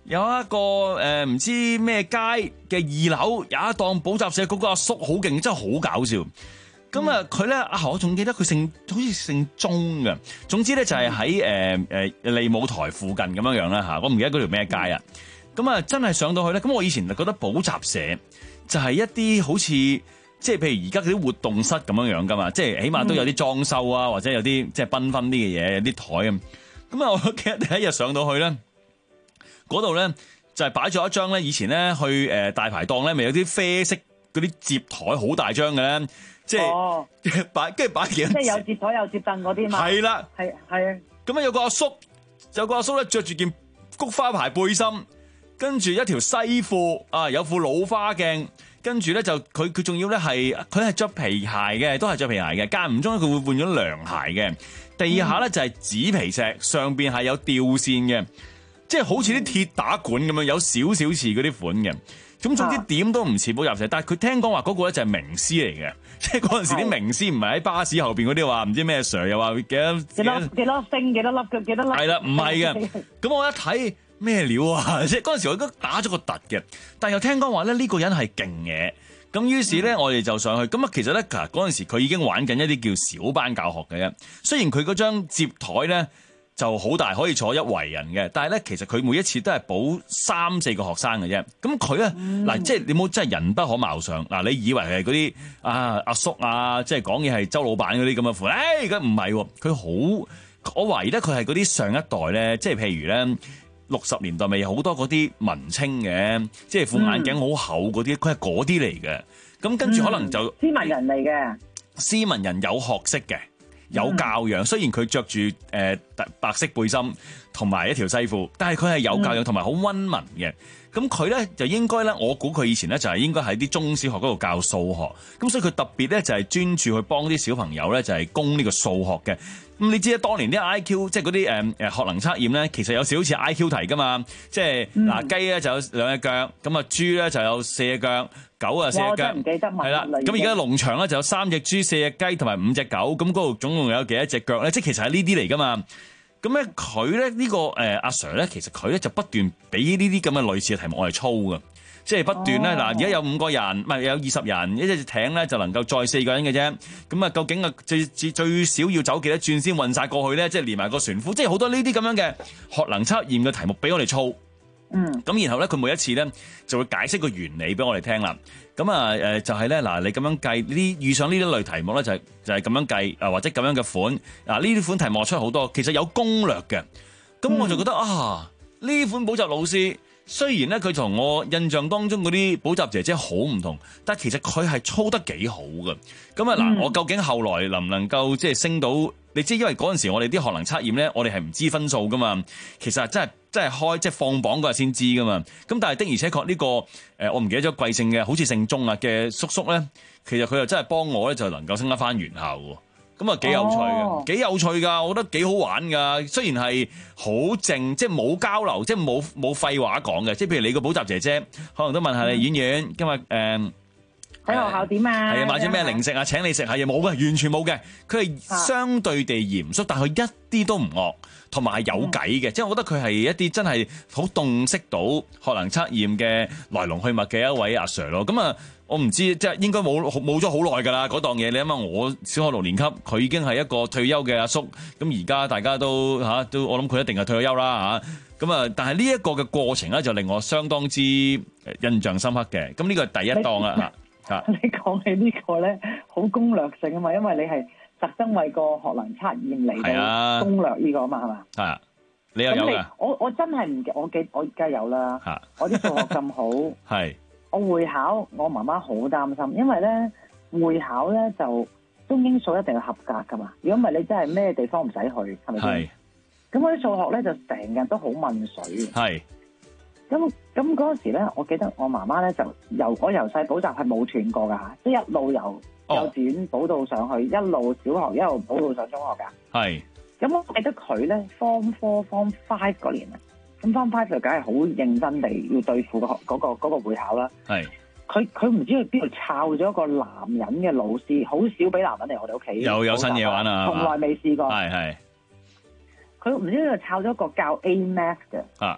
有一個誒唔、呃、知咩街嘅二樓有一檔補習社，嗰、那個阿叔好勁，真係好搞笑。咁啊佢咧啊，我仲記得佢姓好似姓鐘嘅。總之咧就係喺誒誒利舞台附近咁樣樣啦嚇，我唔記得嗰條咩街啊。咁啊真係上到去咧，咁我以前就覺得補習社就係一啲好似即係譬如而家嗰啲活動室咁樣樣噶嘛，即係起碼都有啲裝修啊，或者有啲即係繽紛啲嘅嘢，有啲台咁。咁啊，我記得第一日上到去咧。嗰度咧就係擺咗一張咧，以前咧去誒大排檔咧，咪有啲啡色嗰啲摺台好大張嘅咧，即係擺跟住擺幾即係有摺台有摺凳嗰啲嘛。係啦， 係係啊。 咁啊有個阿叔，有個阿叔咧着住件菊花牌背心，跟住一條西褲啊，有副老花鏡，跟住咧就佢佢仲要咧係佢係着皮鞋嘅，都係着皮鞋嘅，間唔中佢會換咗涼鞋嘅。地下咧就係紙皮石，上邊係有吊線嘅。即係好似啲鐵打管咁樣，有少少似嗰啲款嘅。咁總之點都唔似補習社，但係佢聽講話嗰個咧就係名師嚟嘅。即係嗰陣時啲名師唔係喺巴士後邊嗰啲話唔知咩 Sir 又話幾多幾多幾多星幾多粒嘅幾多粒。係啦，唔係嘅。咁我一睇咩料啊！即係嗰陣時我都打咗個突嘅，但係又聽講話咧呢個人係勁嘢。咁於是咧我哋就上去。咁啊其實咧嗰陣時佢已經玩緊一啲叫小班教學嘅啫。雖然佢嗰張摺台咧就好大，可以坐一圍人嘅，但係咧其實佢每一次都係補三四個學生嘅啫。咁佢咧嗱，即係你冇真係人不可貌相嗱，你以為係嗰啲啊阿叔啊，即係講嘢係周老闆嗰啲咁嘅款，誒而家唔係喎，佢好，我懷疑咧佢係嗰啲上一代咧，即係譬如咧六十年代咪有好多嗰啲文青嘅，即係副眼鏡好厚嗰啲，佢係嗰啲嚟嘅。咁跟住可能就、嗯、 斯文人嚟嘅， 斯文人有學識嘅。有教養，雖然佢着住誒白色背心同埋一條西褲，但係佢係有教養同埋好溫文嘅。咁佢咧就應該咧，我估佢以前咧就係應該喺啲中小學嗰度教數學。咁所以佢特別咧就係專注去幫啲小朋友咧就係攻呢個數學嘅。咁你知啦，當年啲 I Q 即係嗰啲誒誒學能測驗咧，其實有少少似 I Q 題噶嘛。即係嗱雞咧就有兩隻腳，咁啊豬咧就有四隻腳。狗啊四隻腳，係啦。咁而家農場咧就有三隻豬、四隻雞同埋五隻狗，咁嗰度總共有幾多隻腳咧？即係其實係呢啲嚟噶嘛。咁咧佢咧呢個誒阿 Sir 咧，其實佢咧就不斷俾呢啲咁嘅類似嘅題目我哋操嘅，即係不斷咧嗱。而家有五個人，唔係有二十人，一隻艇咧就能夠載四個人嘅啫。咁啊，究竟啊最最最少要走幾多轉先運晒過去咧？即係連埋個船夫，即係好多呢啲咁樣嘅學能測驗嘅題目俾我哋操。嗯，咁然後咧，佢每一次咧就會解釋個原理俾我哋聽啦。咁啊，誒就係咧嗱，你咁樣計呢啲遇上呢啲類題目咧，就係就係咁樣計啊，或者咁樣嘅款啊，呢啲款題目出好多，其實有攻略嘅。咁我就覺得、嗯、啊，呢款補習老師雖然咧佢同我印象當中嗰啲補習姐姐好唔同，但係其實佢係操得幾好嘅。咁啊嗱，我究竟後來能唔能夠即係升到？你知因為嗰陣時我哋啲學能測驗咧，我哋係唔知分數噶嘛。其實真係真係開即係放榜嗰日先知噶嘛。咁但係的而且確呢、這個誒、呃，我唔記得咗貴姓嘅，好似姓鐘啊嘅叔叔咧，其實佢又真係幫我咧，就能夠升得翻原校喎。咁啊幾有趣嘅，幾、哦、有趣㗎，我覺得幾好玩㗎。雖然係好靜，即係冇交流，即係冇冇廢話講嘅。即係譬如你個補習姐姐，可能都問下你演員、嗯、今日誒。呃喺學校點啊？係啊， 買啲咩零食啊？請你食下嘢冇嘅，完全冇嘅。佢係相對地嚴肅，但佢一啲都唔惡，同埋係有計嘅。即係我覺得佢係一啲真係好洞悉到學能測驗嘅來龍去脈嘅一位阿 Sir 咯。咁啊，我唔知即係應該冇冇咗好耐㗎啦嗰檔嘢。你諗下，我小學六年級，佢已經係一個退休嘅阿叔。咁而家大家都嚇都，我諗佢一定係退咗休啦嚇。咁啊，但係呢一個嘅過程咧，就令我相當之印象深刻嘅。咁呢個係第一檔啦嚇。 你講起呢個咧，好攻略性啊嘛，因為你係特登為個學能測驗嚟到攻略呢個啊嘛，係嘛？係啊，你又有㗎？我我真係唔記，我記我而家有啦。嚇！我啲數學咁好，係我會考，我媽媽好擔心，因為咧會考咧就中英數一定要合格噶嘛。如果唔係，你真係咩地方唔使去，係咪先？係。咁我啲數學咧就成日都好問水。係。咁咁嗰時咧，我記得我媽媽咧就由我由細補習係冇斷過噶，即係一路由幼稚園補到上去，一路小學一路補到上中學噶。係。咁我記得佢咧 Form Four、Form Five 嗰年啊，咁 Form Five 就梗係好認真地要對付個嗰個嗰個會考啦。係。佢佢唔知去邊度抄咗一個男人嘅老師，好少俾男人嚟我哋屋企。有有新嘢玩啊！從來未試過。係係。佢唔知佢抄咗一個教 A Math 嘅。啊。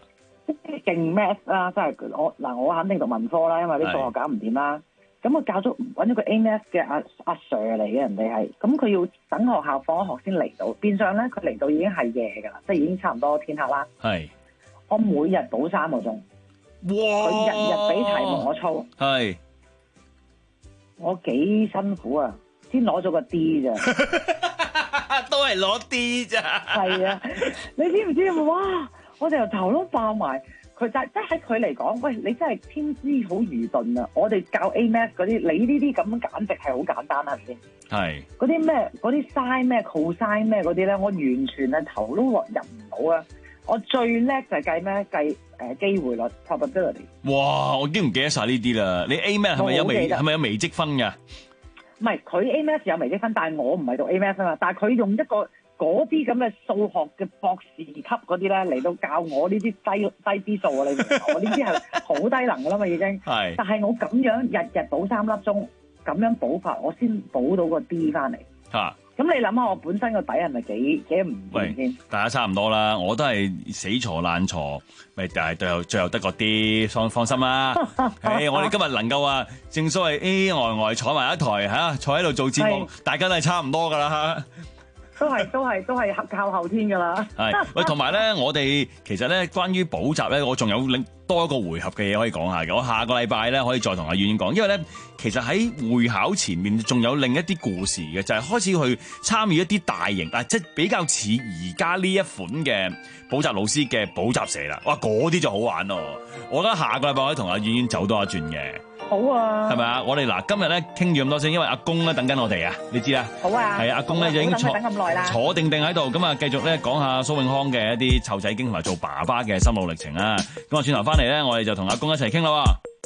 勁 math 啦，即係我嗱我肯定讀文科啦，因為啲數學搞唔掂啦。咁我教咗揾咗個 A Math 嘅阿阿 Sir 嚟嘅，人哋係，咁佢要等學校放咗學先嚟到，變相咧佢嚟到已經係夜㗎啦，即係已經差唔多天黑啦。 係， 我每日補三個鐘， 哇！ 佢日日俾題目我操， 係， 我幾辛苦啊，先攞咗個 D 咋， 都係攞 D 咋。 係啊，你知唔知啊？哇！我哋由頭都爆埋。佢就即係喺佢嚟講，喂，你真係天資好愚鈍啊！我哋教 A Math 嗰啲，你呢啲咁簡直係好簡單，係咪先？係。嗰啲咩，嗰啲 sin 咩 cosine 咩嗰啲咧，我完全係頭都落入唔到啊！我最叻就係計咩？計誒機會率 probability。哇！我已經唔記得晒呢啲啦。你 A Math 係咪有微係咪有微積分㗎？唔係，佢 A Math 有微積分，但係我唔係讀 A Math 啊嘛。但係佢用一個嗰啲咁嘅數學嘅博士級嗰啲咧嚟到教我呢啲低低啲數啊！你明唔明？我呢啲係好低能噶啦嘛已經。係。但係我咁樣日日補三粒鐘，咁樣補法，我先補到個 D 翻嚟。嚇！咁你諗下，我本身個底係咪幾幾唔掂先？大家差唔多啦，我都係死錯爛錯，咪但係最後最後得個 D，放放心啦。誒，我哋今日能夠啊，正所謂 A 呆呆坐埋一台嚇，坐喺度做節目，大家都係差唔多噶啦嚇。都係都係都係靠後天㗎啦。係喂，同埋咧，我哋其實咧，關於補習咧，我仲有另多一個回合嘅嘢可以講下嘅。我下個禮拜咧可以再同阿婉婉講，因為咧其實喺會考前面仲有另一啲故事嘅，就係、是、開始去參與一啲大型，但即係比較似而家呢一款嘅補習老師嘅補習社啦。哇，嗰啲就好玩咯！我覺得下個禮拜可以同阿婉婉走多一轉嘅。好啊，係咪啊？我哋嗱今日咧傾住咁多先，因為阿公咧等緊我哋啊，你知啦。好啊，係啊，阿公咧就已經坐等咁耐啦，坐定定喺度，咁啊繼續咧講下蘇永康嘅一啲湊仔經同埋做爸爸嘅心路歷程啊。咁啊轉頭翻嚟咧，我哋就同阿公一齊傾啦。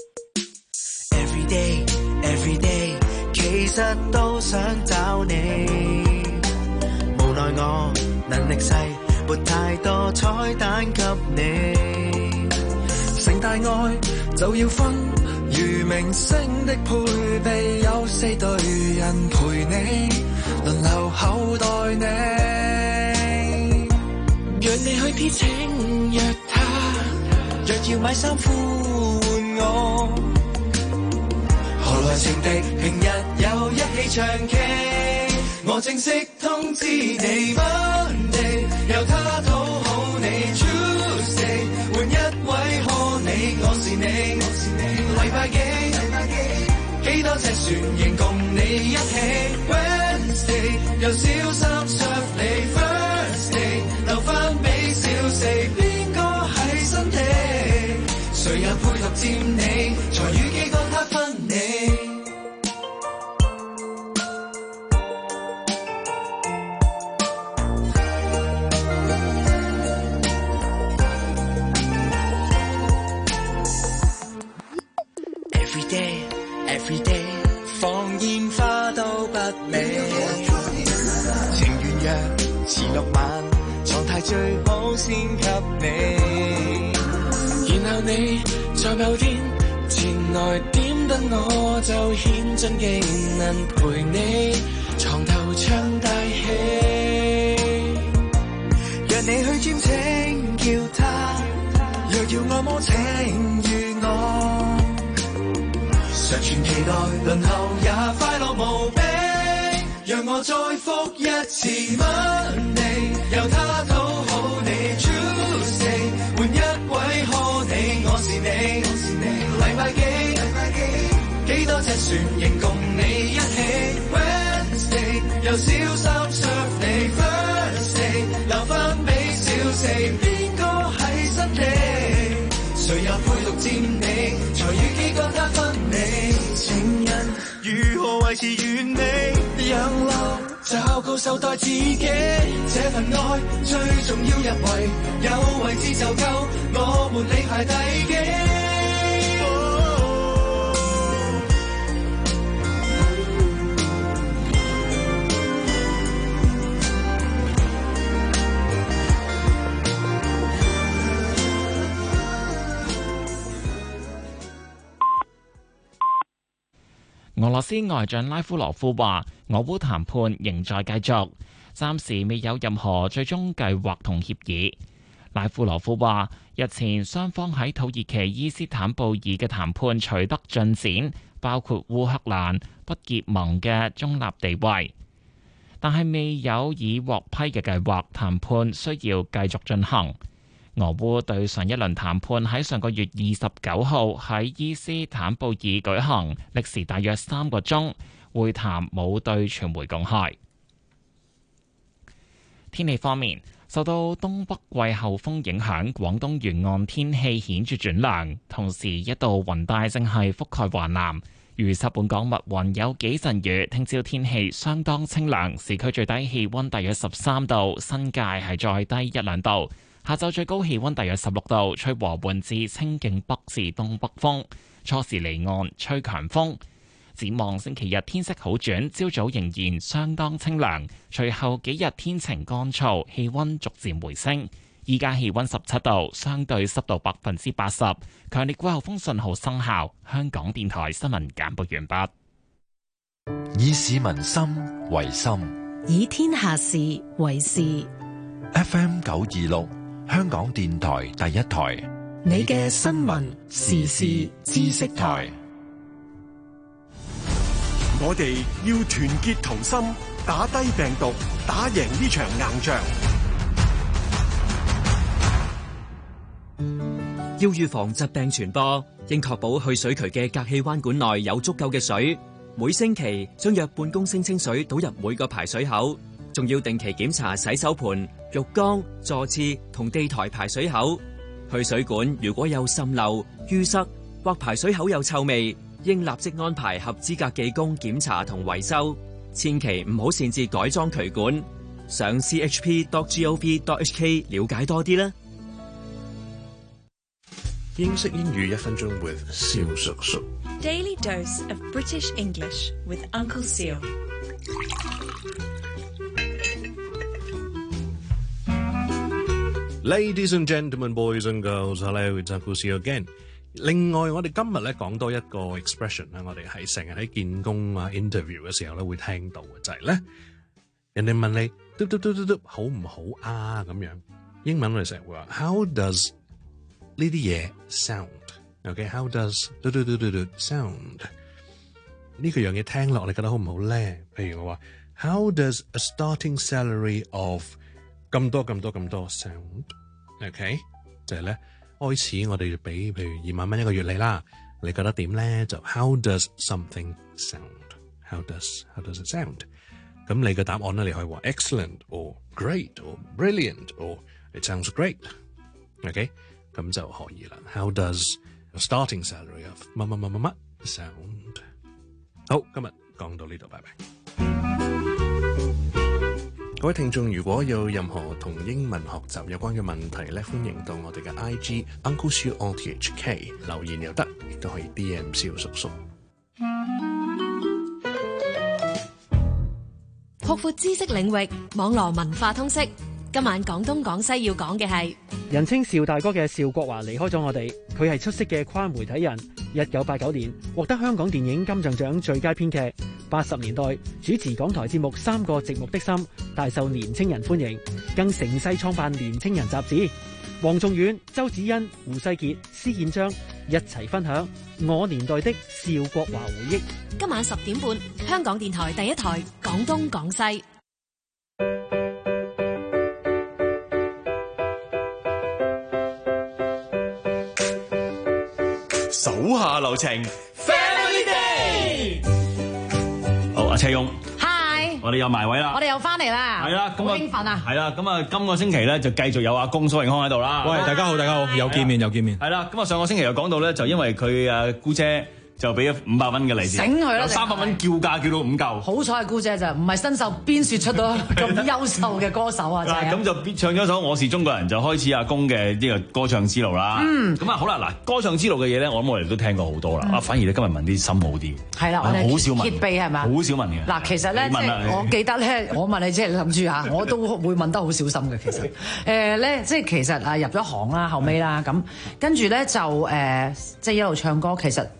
Every day, every day， 其實都想找你，無奈我能力細，撥太多彩蛋給你，成大愛就要分。如明星的配備，有四對人陪你，輪流厚待你。讓你去撇請約他，若要買衫褲換我。何來情敵？平日有一起唱 K， 我正式通知你 Monday， 由他討好你 Tuesday， 換一位可你，我是你。禮拜幾？幾多隻船仍共你一起 Wednesday， 由小三 serve 你 Thursday， 留返俾小四，邊個係新地？誰也配合佔你，才與幾個他分你。Every day， 放煙花都不美，情願若遲落晚，狀態最好先給你，然後你在某天前來點燈，我就顯盡技能陪你床頭唱大戲，讓你去專請叫他，若要按摩請與我。常存期待，輪候也快樂無比。讓我再覆一次 Monday， 由他討好你 Tuesday， 換一位可你，我是你。禮拜幾？幾多隻船仍共你一起 Wednesday， 由小三 serve 你 Thursday， 留返俾小四，邊個係新地？誰也配獨佔你，才與幾個他分你。情人如何維持完美？養老找高手待自己，這份愛最重要入圍，有位置就夠，我們你排第幾？ 俄羅斯外長拉夫羅夫話，俄烏談判仍在繼續，暫時未有任何最終計劃同協議。 拉夫羅夫話：日前雙方喺土耳其伊斯坦布爾嘅談判取得進展，包括烏克蘭不結盟嘅中立地位，但係未有已獲批嘅計劃。談判需要繼續進行。俄烏對上一輪談判喺上個月二十九號喺伊斯坦布爾舉行，歷時大約三個鐘。會談冇對傳媒公開。天氣方面，受到東北季候風影響，廣東沿岸天氣顯著轉涼，同時一道雲帶正係覆蓋華南。預測本港密雲有幾陣雨，聽朝天氣相當清涼，市區最低氣溫大約十三度，新界係再低一兩度。下晝最高氣溫大約十六度，吹和緩至清勁北至東北風，初時離岸吹強風。展望星期日天色好轉，朝早仍然相當清涼，隨後幾日天晴乾燥，氣溫逐漸回升。依家氣溫十七度，相對濕度百分之八十，強烈季候風信號生效。香港電台新聞簡報完畢。 以市民心為心， 以天下事為事。 F M 九二六，香港電台第一台， 你嘅新聞時事知識台。 我哋要團結同心，打低病毒，打贏呢場硬仗。 要預防疾病傳播，應確保去水渠嘅隔氣彎管內有足夠嘅水。每星期將約半公升清水倒入每個排水口，仲要定期檢查洗手盆、浴缸、坐廁同地台排水口。去水管如果有滲漏、淤塞或排水口有臭味，應立即安排合資格技工檢查同維修，千祈唔好擅自改裝渠管。上 c h p dot gov dot h k 了解多啲啦。 英式英語一分鐘 with 蕭叔叔。 Daily dose of British English with Uncle Seal。 Ladies and gentlemen, boys and girls, hello, it's Uncle Seal again。另外，我哋今日咧講多一個 expression 咧，我哋係成日喺見工啊 interview 嘅時候咧會聽到嘅，就係咧人哋問你嘟嘟嘟嘟嘟好唔好啊咁樣。英文我哋成日會話 How does 呢啲嘢 sound？OK，How does 嘟嘟嘟嘟嘟 sound？呢個樣嘢聽落你覺得好唔好咧？譬如我話 How does a starting salary of 咁多咁多咁多 sound？OK，就係咧。開始我哋俾譬如二萬蚊一個月你啦，你覺得點咧？就 How does something sound? How does how does it sound? 咁你嘅答案咧，你可以話 excellent or great or brilliant or it sounds great. OK， 咁就可以啦。How does a starting salary of 乜乜乜乜乜 sound？ 好，今日講到呢度，拜拜。各位聽眾，如果有任何同英文學習有關嘅問題咧，歡迎到我哋嘅 I G Uncle Siu O T H K 留言又得，亦都可以 D M 蕭叔叔。 擴闊知識領域，網絡文化通識。今晚廣東廣西要講嘅係人稱邵大哥嘅邵國華離開咗我哋，佢係出色嘅跨媒體人。一九八九年獲得香港電影金像獎最佳編劇，八十年代主持港台節目《三個寂寞的心》，大受年青人歡迎，更成世創辦年青人雜誌。黃仲遠、周子欣、胡世傑、施建章一齊分享我年代的邵國華回憶。 今晚十點半，香港電台第一台廣東廣西。 手下留情 ，Family Day。 好，阿車翁， 嗨， 我哋又埋位啦， 我哋又翻嚟啦， 係啦，咁好興奮啊， 係啦，咁啊，今個星期咧就繼續有阿公蘇永康喺度啦。 喂，大家好，大家好，又見面又見面。 係啦，咁啊，上個星期又講到咧，就因為佢誒姑姐就俾咗五百蚊嘅利是， 醒佢啦， 三百蚊叫價叫到五嚿。 好彩姑姐就唔係新秀邊説出到咁優秀嘅歌手啊！ 咁就唱咗首《我是中國人》，就開始阿公嘅呢個歌唱之路啦。嗯，咁啊好啦，嗱，歌唱之路嘅嘢咧，我諗我哋都聽過好多啦。啊，反而你今日問啲深奧啲。係啦，我哋好少問。揭秘係咪？好少問嘅。嗱， 其實咧，即係我記得咧，我問你即係諗住嚇，我都會問得好小心嘅。其實誒咧，即係其實啊入咗行啦，後尾啦，咁跟住咧就誒即係一路唱歌。其實當然啦，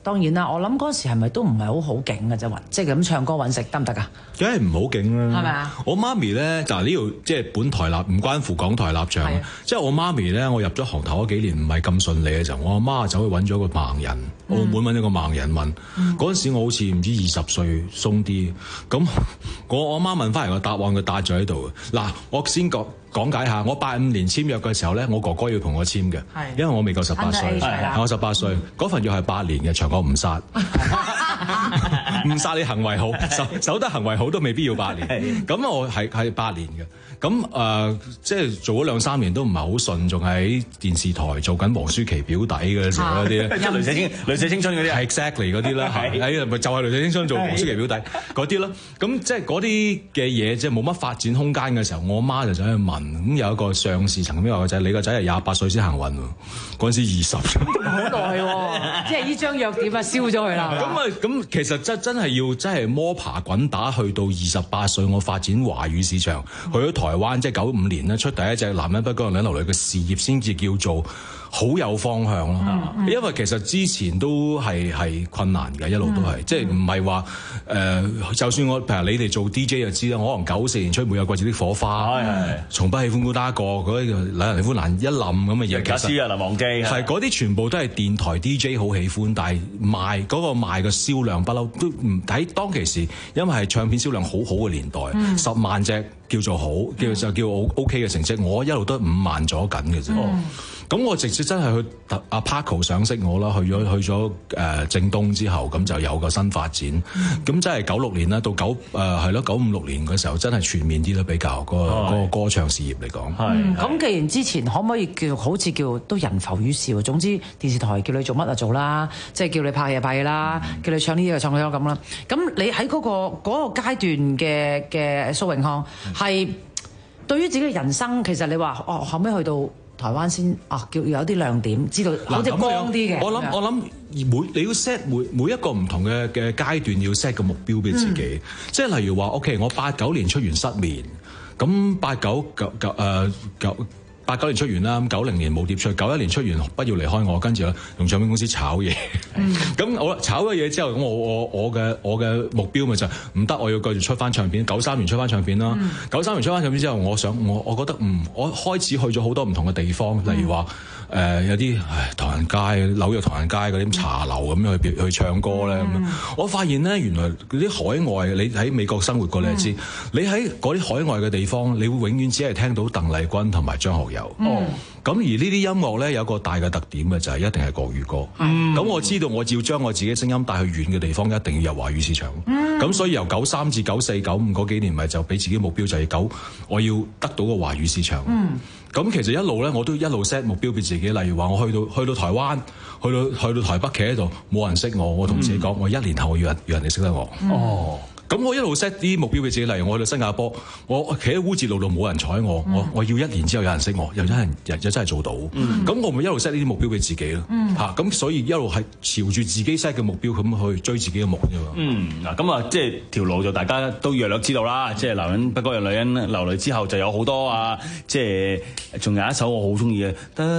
我諗嗰時係咪都唔係好好景嘅啫？即係咁唱歌揾食得唔得㗎？ 梗係唔好景啦， 係咪啊？ 我媽咪咧，嗱呢度即係本台立，唔關乎港台立場。即係我媽咪咧，我入咗行頭嗰幾年唔係咁順利嘅時候，我阿媽走去揾咗個盲人，嗯、澳門揾咗個盲人問。嗰陣、嗯、時我好似唔知二十歲鬆啲，咁我我媽問翻嚟個答案，佢答咗喺度。嗱，我先講。講解下，我八五年簽約嘅時候咧，我哥哥要同我簽嘅，因為我未夠十八歲，我十八歲，嗰份約係八年嘅，長過誤殺，誤殺你行為好，守守得行為好都未必要八年，咁我係係八年嘅，咁誒、呃、即係做咗兩三年都唔係好順，仲喺電視台做緊黃舒淇表弟嘅時候嗰啲咧， 即係雷射青雷射青春嗰啲， 係 exactly 嗰啲啦，係咪就係雷射青春做黃舒淇表弟嗰啲咯？咁即係嗰啲嘅嘢，即係冇乜發展空間嘅時候，我媽就走去問。咁有一個上司曾經話個仔，你個仔係廿八歲先行運喎，嗰陣時二十， 好耐喎，即係呢張約點啊燒咗佢啦。 咁啊咁其實真真係要真係摸爬滾打，去到二十八歲，我發展華語市場，去咗台灣，即係九五年咧出第一隻男人不乾女人流淚嘅事業，先至叫做好有方向咯。嗯、因為其實之前都係係困難嘅，一路都係，嗯、即係唔係話誒，就算我譬如你哋做 D J 就知啦，我可能九四年出每個季節的火花，從不喜歡孤單一個嗰啲兩人喜歡難一冧咁嘅嘢，其實啊，難忘記係嗰啲全部都係電台 D J 好喜歡，但係賣嗰、嗰個賣嘅銷量不嬲都唔睇當其時，因為係唱片銷量好好嘅年代，嗯、十萬隻叫做好，叫就叫 O K 嘅成績，我一路都五萬咗緊嘅啫。咁、嗯、我直接真係去阿 Paco 賞識我啦，去咗去咗誒、呃、正東之後，咁就有個新發展。咁、嗯、真係九六年啦，到九誒係咯九五六年嘅時候，真係全面啲啦，比較、嗰個嗰個歌唱事業嚟講。 係咁，既然之前可唔可以叫好似叫都人浮於事喎？總之電視台叫你做乜就做啦，即係叫你拍嘢拍嘢啦，嗯、叫你唱呢啲就唱嗰啲咁啦。咁你喺嗰、嗰個嗰、嗰個階段嘅嘅蘇永康係、嗯、對於自己嘅人生，其實你話哦後尾去到台灣先啊，叫有啲亮點，知道好似光啲嘅。 我諗我諗每你要 set 每每一個唔同嘅嘅階段要 set 個目標俾自己，嗯、即係例如話 OK， 我八九年出完失眠，咁八九九九誒九。八九年出完啦，咁九零年冇碟出，九一年出完不要離開我，跟住咧用唱片公司炒嘢。咁、嗯、我炒咗嘢之後，咁我我我嘅我嘅目標咪就唔得，我要繼續出翻唱片。九三年出翻唱片啦，九三、嗯、年出翻唱片之後，我想我我覺得嗯，我開始去咗好多唔同嘅地方，例如話誒、呃、有啲唐人街、紐約唐人街嗰啲茶樓咁樣去去唱歌咧。咁、嗯、我發現咧，原來嗰啲海外，你喺美國生活過，你就知，嗯、你喺嗰啲海外嘅地方，你會永遠只係聽到鄧麗君同埋張學友。哦，咁而呢啲音樂咧有個大嘅特點嘅就係一定係國語歌。咁、嗯、我知道我要將我自己聲音帶去遠嘅地方，一定要有華語市場。咁、嗯、所以由九三至九四九五嗰幾年，咪就俾自己目標就係九，我要得到個華語市場。咁、嗯、其實一路咧，我都一路 set 目標俾自己。例如話，我去到去到台灣，去到去到台北企喺度，冇人識我，我同自己講，嗯、我一年後我要人要人哋識得我。嗯、哦。咁我一路 set 啲目標俾自己，例如我去到新加坡，我企喺烏節路度冇人睬我，嗯、我我要一年之後有人識我，又真係又真係做到。咁、嗯、我咪一路 set 呢啲目標俾自己咯。嚇、嗯，咁、啊、所以一路係朝住自己 set 嘅目標咁去追自己嘅夢啫嘛。 嗯，嗱咁啊，即係條路就大家都約略知道啦。即係男人不過讓女人流淚之後就有好多啊，即係仲有一首我好中意嘅，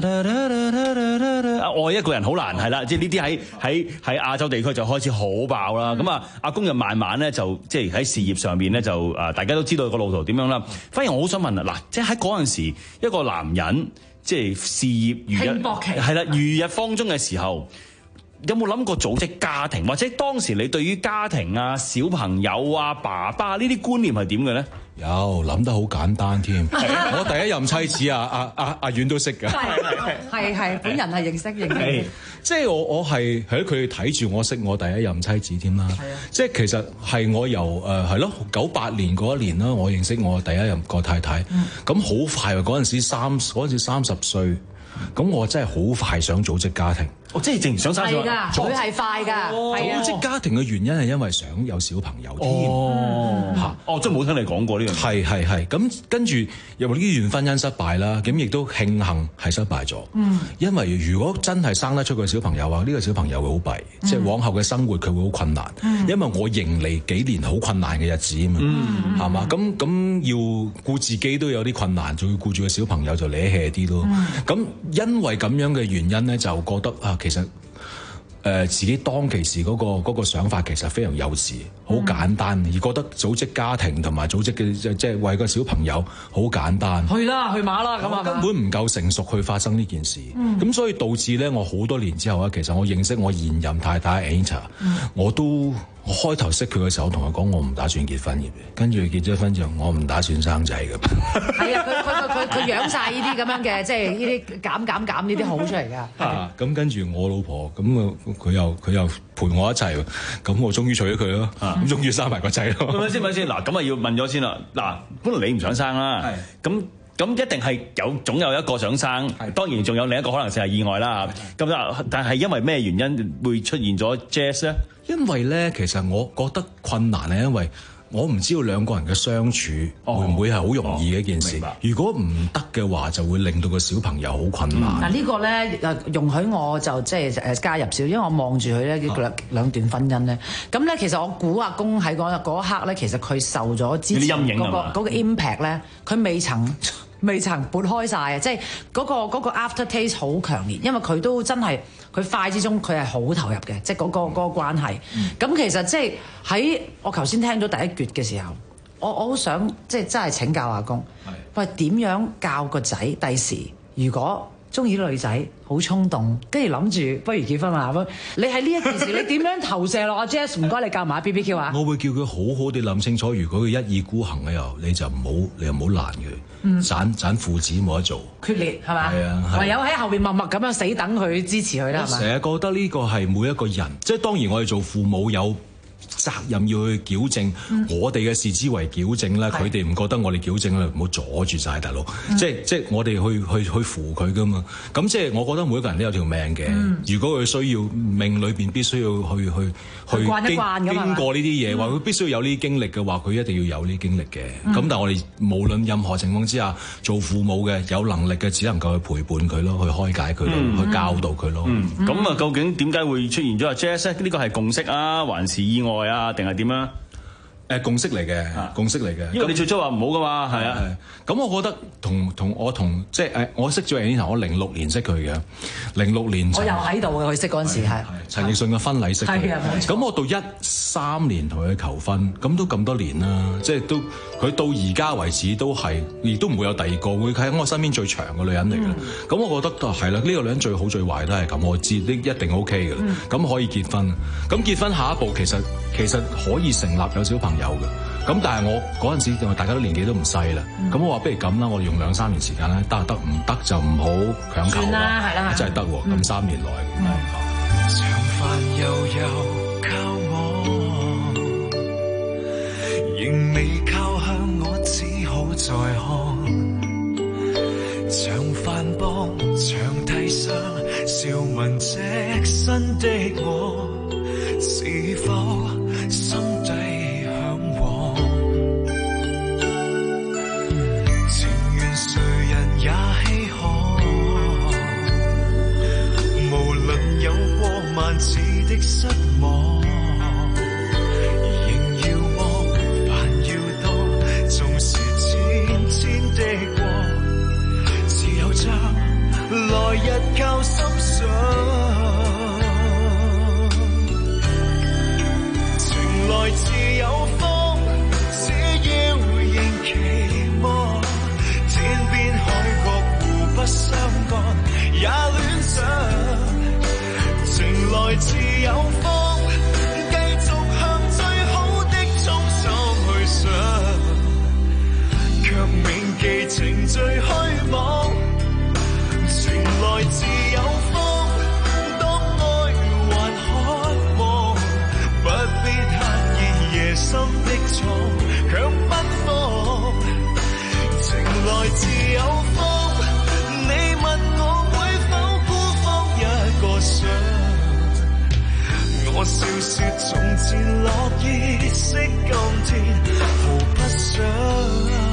愛一個人好難係啦。即係呢啲喺喺喺亞洲地區就開始好爆啦。咁啊、嗯，阿公就慢慢咧就。即係喺事業上面咧，就啊，大家都知道個路途點樣啦。反而我好想問啊，嗱，即係喺嗰陣時，一個男人即係事業如日係啦，如日方中嘅時候，有冇諗過組織家庭？或者當時你對於家庭啊、小朋友啊、爸爸呢啲觀念係點嘅咧？ 有諗得好簡單添，我第一任妻子啊，阿阿阿遠都識㗎， 係係本人係認識認識， 即係我我係係佢哋睇住我識我第一任妻子添啦，即係其實係我由誒係咯九八年嗰一年啦，我認識我第一任個太太，咁好快喎，嗰陣時三嗰陣時三十歲，咁我真係好快想組織家庭。 我即係淨想生咗， 佢係快㗎。 組織家庭嘅原因係因為想有小朋友添。 哦，嚇，哦，真係冇聽你講過呢樣嘢。 係係係，咁跟住又話呢段婚姻失敗啦，咁亦都慶幸係失敗咗。嗯，因為如果真係生得出個小朋友啊，呢個小朋友會好弊，即係往後嘅生活佢會好困難。因為我迎嚟幾年好困難嘅日子啊嘛，係嘛？咁咁要顧自己都有啲困難，仲要顧住個小朋友就攣氣啲咯。咁因為咁樣嘅原因咧，就覺得啊。其實呃、自己當其時嗰、嗰個嗰個想法其實非常幼稚，好簡單，而覺得組織家庭同埋組織嘅即係為個小朋友好簡單。 去啦，去馬啦咁啊！ 根本唔夠成熟去發生呢件事，咁、 嗯、 所以導致咧，我好多年之後咧，其實我認識我現任太太 Anita，、嗯、我都我開頭識佢嘅時候，我同佢講我唔打算結婚嘅，跟住結咗婚之後，我唔打算生仔嘅。 係啊，佢佢佢佢養晒呢啲咁樣嘅，即係呢啲減減減呢啲好出嚟㗎。 啊，咁跟住我老婆，咁啊佢又佢又陪我一齊，咁我終於娶咗佢咯，咁、啊、終於生埋個仔咯。 咪先咪先，嗱咁啊要問咗先啦。嗱，本來你唔想生啦，咁。咁一定係有總有一個想生，當然仲有另一個可能性係意外啦。咁啊，但係因為咩原因會出現咗 Jazz 咧？ 因為咧，其實我覺得困難係因為我唔知道兩個人嘅相處會唔會係好容易嘅一件事。哦哦、如果唔得嘅話，就會令到個小朋友好困難。嗱、 嗯、呢個咧誒容許我就即係誒加入少，因為我望住佢咧兩兩段婚姻咧。咁咧其實我估阿公喺嗰嗰一刻咧，其實佢受咗之前嗰、嗰個嗰個 impact 咧，佢未曾。未曾撥開晒啊！即係嗰個嗰個 after taste 好強烈，因為佢都真係佢快之中佢係好投入嘅，即係嗰個嗰個關係。咁、嗯、其實即係喺我頭先聽到第一橛嘅時候，我我好想即係真係請教阿公，喂點樣教個仔第時如果中意女仔好衝動，跟住諗住不如結婚啊！你喺呢一件事，你點樣投射落阿 Jazz？ 唔該，你教埋 B B Q 啊！ 我會叫佢好好地諗清楚，如果佢一意孤行嘅又，你就唔好，你又唔好攔佢。嗯，盞盞父子冇得做， 決裂係嘛？ 係啊， 唯有喺後邊默默咁樣死等佢支持佢啦，係嘛？ 成日覺得呢個係每一個人，即係當然我哋做父母有責任要去矯正，嗯、我哋嘅視之為矯正啦。佢哋唔覺得我哋矯正啦，唔好阻住晒大佬。嗯、即係即係我哋去去去扶佢噶嘛。咁即係我覺得每一個人都有條命嘅。嗯、如果佢需要命裏邊必須要去去去慣一慣經經過呢啲嘢，話佢、嗯、必須要有呢啲經歷嘅話，佢一定要有呢啲經歷嘅。咁、嗯、但係我哋無論任何情況之下，做父母嘅有能力嘅，只能夠去陪伴佢咯，去開解佢咯，嗯、去教導佢咯。 咁啊、嗯，究竟點解會出現咗阿 Jazz 咧？呢個係共識啊，還是意外啊？定係點樣？ 誒共識嚟嘅，共識嚟嘅。 因為你最初話唔好噶嘛，係啊。 咁我覺得同同我同即係誒，我識咗 Anita，我零六年識佢嘅，零六年我又喺度嘅，佢識嗰陣時係陳奕迅嘅婚禮識佢。係啊，冇錯。咁我到一三年同佢求婚，咁都咁多年啦，即係都佢到而家為止都係，亦都唔會有第二個會喺我身邊最長嘅女人嚟嘅。咁、嗯、我覺得係啦，呢、呢個女人最好最壞都係咁，我知呢一定 OK 嘅。咁、嗯、可以結婚，咁結婚下一步其實其實可以成立有小朋友嘅。咁但係我嗰陣時，大家都年紀都唔細啦。咁、嗯、我話不如咁啦，我哋用兩三年時間咧，得得唔得就唔好強求啦。係啦，真係得喎。咁、嗯、三年內， 長飯悠悠靠我，仍未靠向我，只好再看。長飯幫長替上，笑問隻身的我，是否心底也稀罕，無論有過萬次的失望，仍要望，煩要多，縱是千千的過，只有將來日靠心上，情來自有風，只要仍期望，天邊海角不相干，也戀上，情來自有風，繼續向最好的匆匆去想，卻銘記情最虛妄，情來自有風，當愛還渴望，不必刻意夜深的床，卻奔放，情來自有風。我笑說從前樂意惜今天毫不想。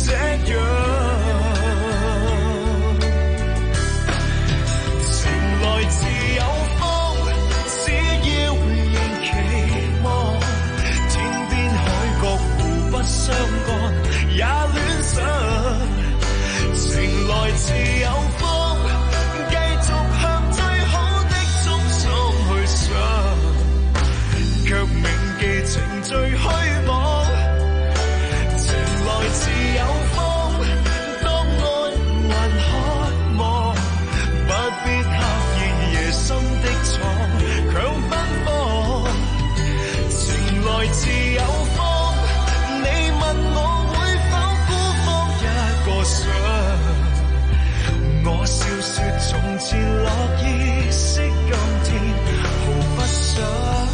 這樣。情來自有風，只要仍期望，天邊海角互不相干，也戀上。情來自有風，繼續向最好的終點去想，卻銘記情最虛妄。情來自有風，當愛還渴望，不必刻意夜深的床強奔放。情來自有風，你問我會否孤芳一個想，我笑說從前樂意，惜今天毫不想。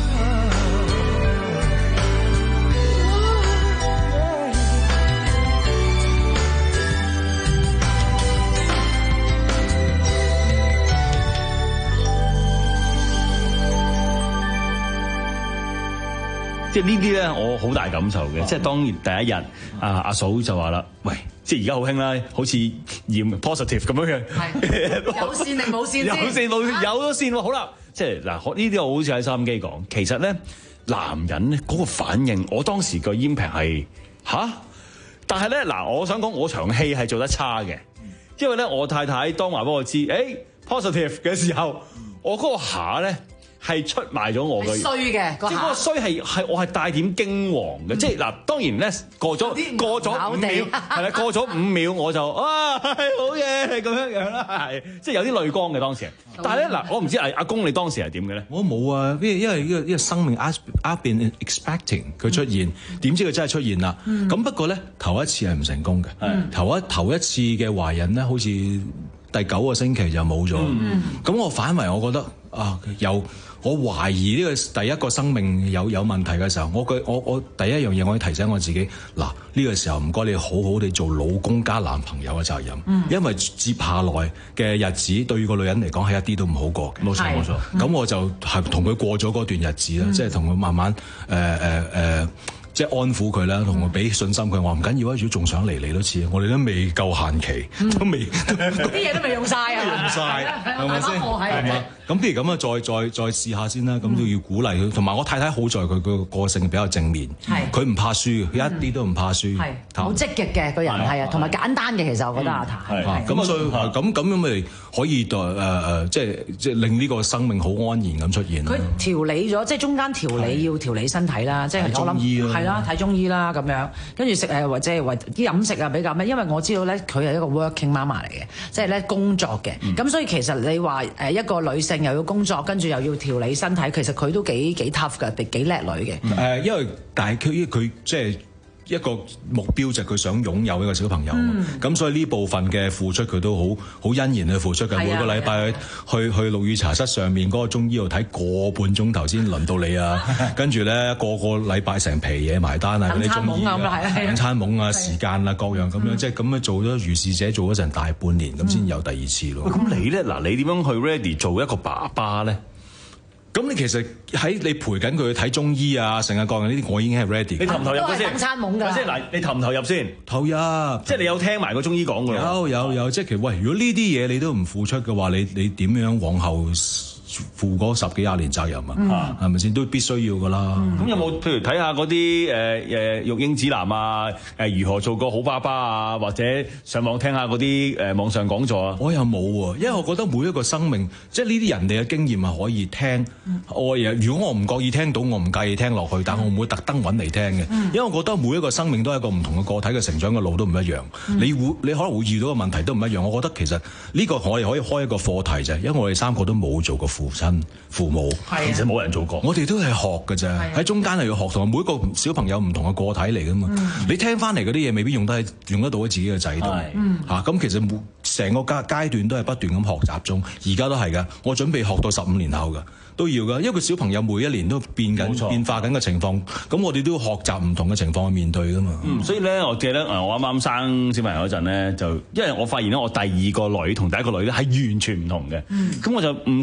即係呢啲咧，我好大感受嘅。即係當然第一日，阿阿嫂就話啦，喂，即係而家好興啦，好似驗 positive 咁樣嘅， 係有線定冇線先？ 有線冇線，有咗線喎。好啦，即係嗱，呢啲我好似喺收音機講，其實咧男人咧嗰個反應，我當時個煙平係吓，但係咧嗱，我想講我場戲係做得差嘅，因為咧我太太當話俾我知，誒、欸、positive 嘅時候，我嗰個下咧。係出賣咗我嘅衰嘅， 即係嗰個衰係係我係帶點驚惶嘅，即係嗱當然咧過咗過咗五秒係啦，過咗五秒我就啊係好嘢咁樣樣啦，係即係有啲淚光嘅當時。但係咧嗱，我唔知阿阿公你當時係點嘅咧？ 我冇啊，因為因為呢個呢個生命 I've been expecting 佢出現，點知佢真係出現啦。咁不過咧頭一次係唔成功嘅，頭一頭一次嘅懷孕咧，好似第九個星期就冇咗。咁我反為我覺得啊有。我懷疑呢個第一個生命有有問題嘅時候，我佢我我第一樣嘢我要提醒我自己，嗱呢、呢個時候唔該你好好地做老公加男朋友嘅責任，嗯、因為接下來嘅日子對個女人嚟講係一啲都唔好過嘅。冇錯冇錯。咁、嗯、我就係同佢過咗嗰段日子啦，即係同佢慢慢誒誒誒。呃呃呃即係安撫佢啦，同我俾信心佢。我話唔緊要啊，如果仲想嚟嚟多次，我哋都未夠限期，嗯、都未啲嘢都未用晒啊， 用晒係咪先？ 係嘛？ 咁譬如咁啊，再再再試下先啦。咁都要鼓勵佢，同埋我太太好在佢個個性比較正面，佢唔怕輸，佢一啲都唔怕輸， 係好積極嘅個人係啊，同埋簡單嘅其實我覺得阿譚係咁所以咁咁樣咪可以誒誒，即係即係令呢個生命好安然咁出現。 佢調理咗，即係中間調理要調理身體啦，即係我諗係啦，睇中醫啦咁樣，跟住食誒或者係為啲飲食啊比較咩？因為我知道咧，佢係一個 working 媽媽嚟嘅，即係咧工作嘅。咁、嗯、所以其實你話誒一個女性又要工作，跟住又要調理身體，其實佢都幾幾 tough 㗎，幾叻女嘅。誒、嗯呃， 因為但係佢佢即係。一個目標就係佢想擁有一個小朋友，咁、嗯、所以呢部分嘅付出佢都好好欣然去付出嘅。每個禮拜去去去陸羽茶室上面嗰個中醫度睇個半鐘頭先輪到你啊，跟住咧個個禮拜成皮嘢埋單啊，嗰啲中醫啊、晚餐懵啊、時間啊各樣咁樣，嗯、即係咁樣做咗如是者做咗成大半年，咁先有第二次咯。 咁、嗯、你咧嗱，你點樣去 ready 做一個爸爸咧？ 咁你其實喺你陪緊佢去睇中醫啊，成日講嘅呢啲，我已經係 ready。 你投唔投入先？ 等餐懵㗎。 即係嗱，你投唔投入先？ 投入。 即係你有聽埋個中醫講㗎？ 有有有，即係其實喂，如果呢啲嘢你都唔付出嘅話，你你點樣往後負嗰十幾廿年責任啊？係咪先？都必須要㗎啦。咁、 嗯、有冇譬如睇下嗰啲誒誒育嬰指南啊？誒、呃、如何做個好爸爸啊？或者上網聽下嗰啲誒網上講座啊？ 我又冇喎，因為我覺得每一個生命，即係呢啲人哋嘅經驗係可以聽。嗯、我如果我唔覺意聽到，我唔介意聽落去，但我唔會特登揾嚟聽嘅。嗯、因為我覺得每一個生命都係一個唔同嘅個體嘅成長嘅路都唔一樣。嗯、你會你可能會遇到嘅問題都唔一樣。我覺得其實呢個我哋可以開一個課題啫，因為我哋三個都冇做過父親父母， 其實冇人做過。 我哋都係學㗎啫，喺中間係要學，同埋每一個小朋友唔同嘅個體嚟㗎嘛。嗯、你聽翻嚟嗰啲嘢，未必用得用得到喺自己嘅仔度。嚇，咁、嗯啊、其實每成個階階段都係不斷咁學習中，而家都係㗎。我準備學到十五年後㗎。都要㗎，因為個小朋友每一年都變緊、錯變化緊嘅情況，咁我哋都要學習唔同嘅情況去面對㗎嘛。 嗯，所以咧，我記得誒，我啱啱生小朋友嗰陣咧，就因為我發現咧，我第二個女同第一個女咧係完全唔同嘅。嗯，咁我就悟出咗一個好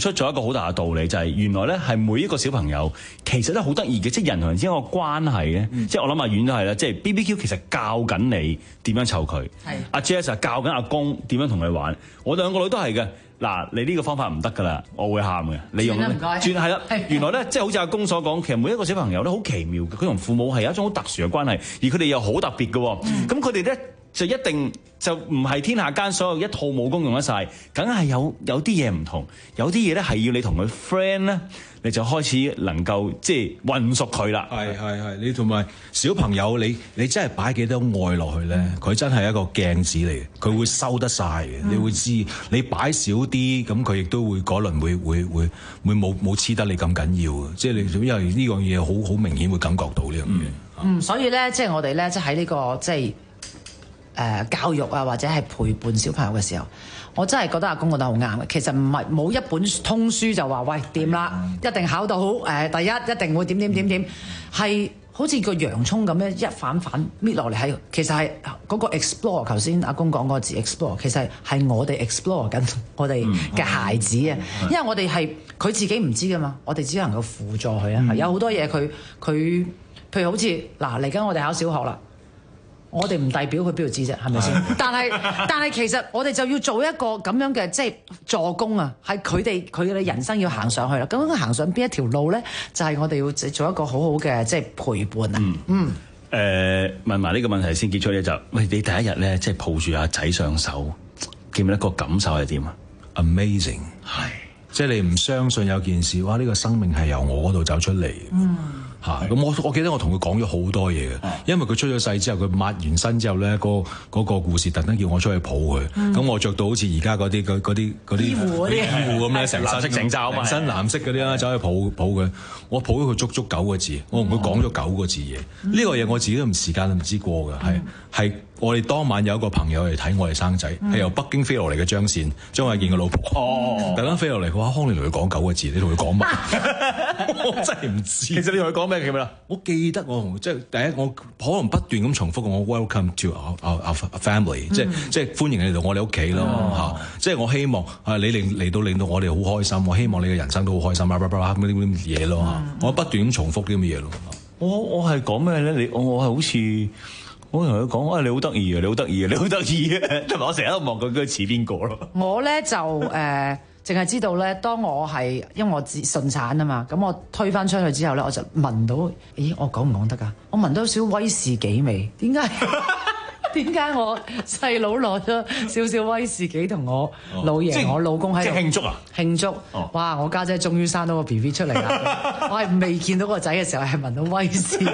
好大嘅道理，就係、是、原來咧係每一個小朋友其實都好得意嘅，即係人同人之間個關係咧。嗯、即係我諗阿遠都係啦，即係 B B Q 其實教緊你點樣湊佢，阿 Jess 教緊阿公點樣同佢玩。我兩個女都係嘅。嗱，你呢個方法唔得㗎啦，我會喊嘅。你用咧，轉係啦。原來咧，即係好似阿公所講，其實每一個小朋友都好奇妙嘅，佢同父母係有一種好特殊嘅關係，而佢哋又好特別嘅。咁佢哋咧就一定就唔係天下間所有一套武功用得晒，梗係有有啲嘢唔同，有啲嘢咧係要你同佢 friend 咧，你就開始能夠即係混熟佢啦。 係係係，你同埋小朋友，你你真係擺幾多愛落去咧，佢、嗯、真係一個鏡子嚟嘅，佢會收得晒嘅。嗯、你會知你擺少啲，咁佢亦都會嗰輪會會會會冇冇黐得你咁緊要嘅。即係你因為呢樣嘢好好明顯會感覺到呢樣嘢。 嗯，嗯所以咧，即係我哋咧，即係喺呢個即係。誒、呃、教育啊，或者係陪伴小朋友嘅時候，我真係覺得阿公覺得好啱嘅。其實唔係冇一本通書就話喂掂啦，一定考到好誒、呃、第一，一定會點點點點，係、嗯、好似個洋葱咁樣一反反搣落嚟，係其實係嗰個 explore。頭先阿公講嗰個字 explore，其實係我哋 explore 緊我哋嘅孩子啊，嗯、因為我哋係佢自己唔知噶嘛，我哋只能夠輔助佢啊。嗯、有好多嘢佢佢，譬如好似嗱嚟緊我哋考小學啦。我哋唔代表佢邊度知啫，係咪先？但係但係其實我哋就要做一個咁樣嘅即係助攻啊，係佢哋佢哋人生要行上去啦。咁樣行上邊一條路咧，就係、是、我哋要做一個好好嘅即係陪伴啊。嗯。嗯。誒、 呃，問埋呢個問題先結束咧，就喂你第一日咧，即係抱住阿仔上手，記唔記得個感受係點啊 ？Amazing，係，即係你唔相信有件事，哇！呢、這個生命係由我嗰度走出嚟。嗯。嚇！咁我我記得我同佢講咗好多嘢嘅，因為佢出咗世之後，佢抹完身之後咧，嗰嗰個護士特登叫我出去抱佢，咁、嗯、我着到好似而家嗰啲嗰嗰啲嗰啲醫護啲醫護咁咧，成身成罩嘛，身藍色嗰啲啦，走去抱抱佢，我抱咗佢足足九個字，我同佢講咗九個字嘢，呢、嗯、個嘢我自己都唔時間都唔知過嘅，係係、嗯、我哋當晚有一個朋友嚟睇我哋生仔，係、嗯、由北京飛落嚟嘅張善張衛健嘅老婆，哦，特登飛落嚟，佢話康，你同佢講九個字，你同佢講乜？我真係唔知。其實你同佢講咩叫咩啦？我記得我即係第一，我可能不斷咁重複我 welcome to our our, our family，、嗯、即係即係歡迎你嚟到我哋屋企咯嚇。嗯、即係我希望啊，你嚟嚟到令到我哋好開心，我希望你嘅人生都好開心，咁啲啲嘢咯。嗯、我不斷咁重複啲咁嘅嘢咯。 我我係講咩咧？你我我係好似我同佢講啊，你好得意啊，你好得意啊，你好得意啊，同埋我成日都望佢佢似邊個咯。 我咧就誒。呃淨係知道咧，當我係因為我自順產啊嘛，咁我推返出去之後咧，我就聞到，咦，我講唔講得㗎？我聞到少威士忌味，點解？點解我細佬攞咗少少威士忌同我老爺、哦、我老公喺度慶祝啊？ 慶祝！哦、哇！我家姐，姐終於生到個 B B 出嚟啦！我係未見到個仔嘅時候係聞到威士忌。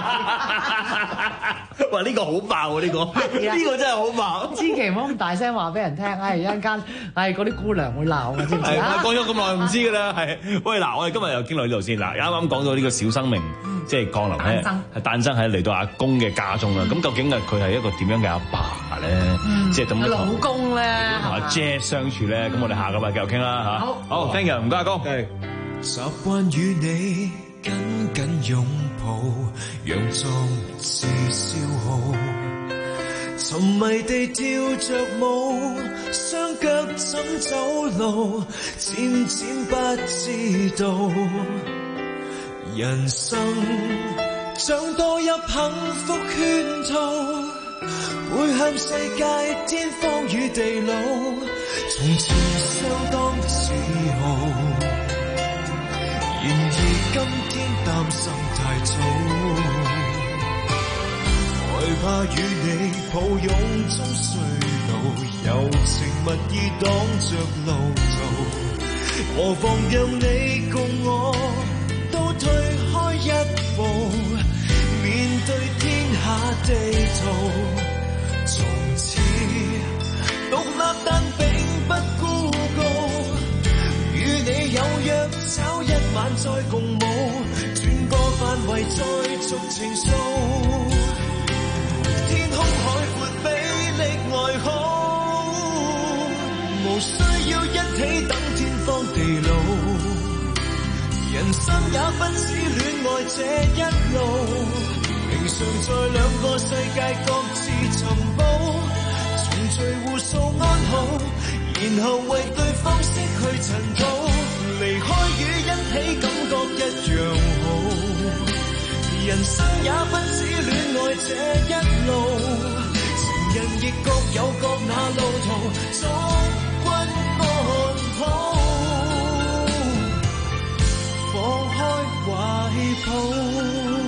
哇！呢、呢個好爆喎、啊！呢、呢個呢個真係好爆。 千祈唔好咁大聲話俾人聽，唉一陣間唉嗰啲姑娘會鬧嘅，知唔知啊？ 講咗咁耐唔知㗎啦，係。喂嗱，我哋今日又經歷呢度先嗱，啱啱講到呢個小生命。即係降臨喺係誕生喺嚟到阿公嘅家中啦。咁、嗯、究竟啊佢係一個點樣嘅阿爸咧？嗯、即係咁老公咧， 同阿姐相處咧。咁、嗯、我哋下個禮拜繼續傾啦嚇。好，好 ，thank you，唔該阿公。 習慣與你緊緊擁抱，佯作是消耗，沉迷地跳着舞，雙腳怎走路，漸漸不知道。人生像多入幸福圈套，會向世界天荒與地老，從前相當自豪，然而今天擔心太早，害怕與你抱擁中衰老，柔情蜜意擋着路途，何妨讓你共我退開一步，面對天下地圖，從此獨立但並不孤高，與你有約找一晚再共舞，轉個範圍再續情愫，天空海闊比歷外好，無需要一起等天荒地老，人生也不止戀愛這一路，平常在兩個世界各自尋寶，重聚互訴安好，然後為對方失去塵土，離開人生也不止戀愛這一路，情人亦各有各那路途，祝君安好，放開懷抱。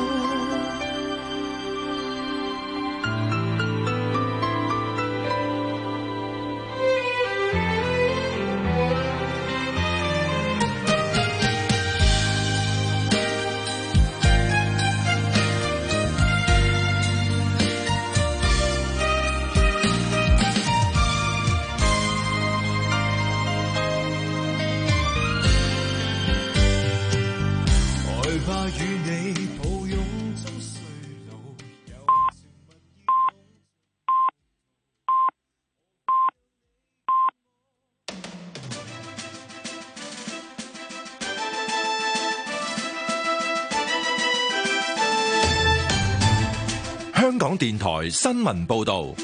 香港電台新聞報道，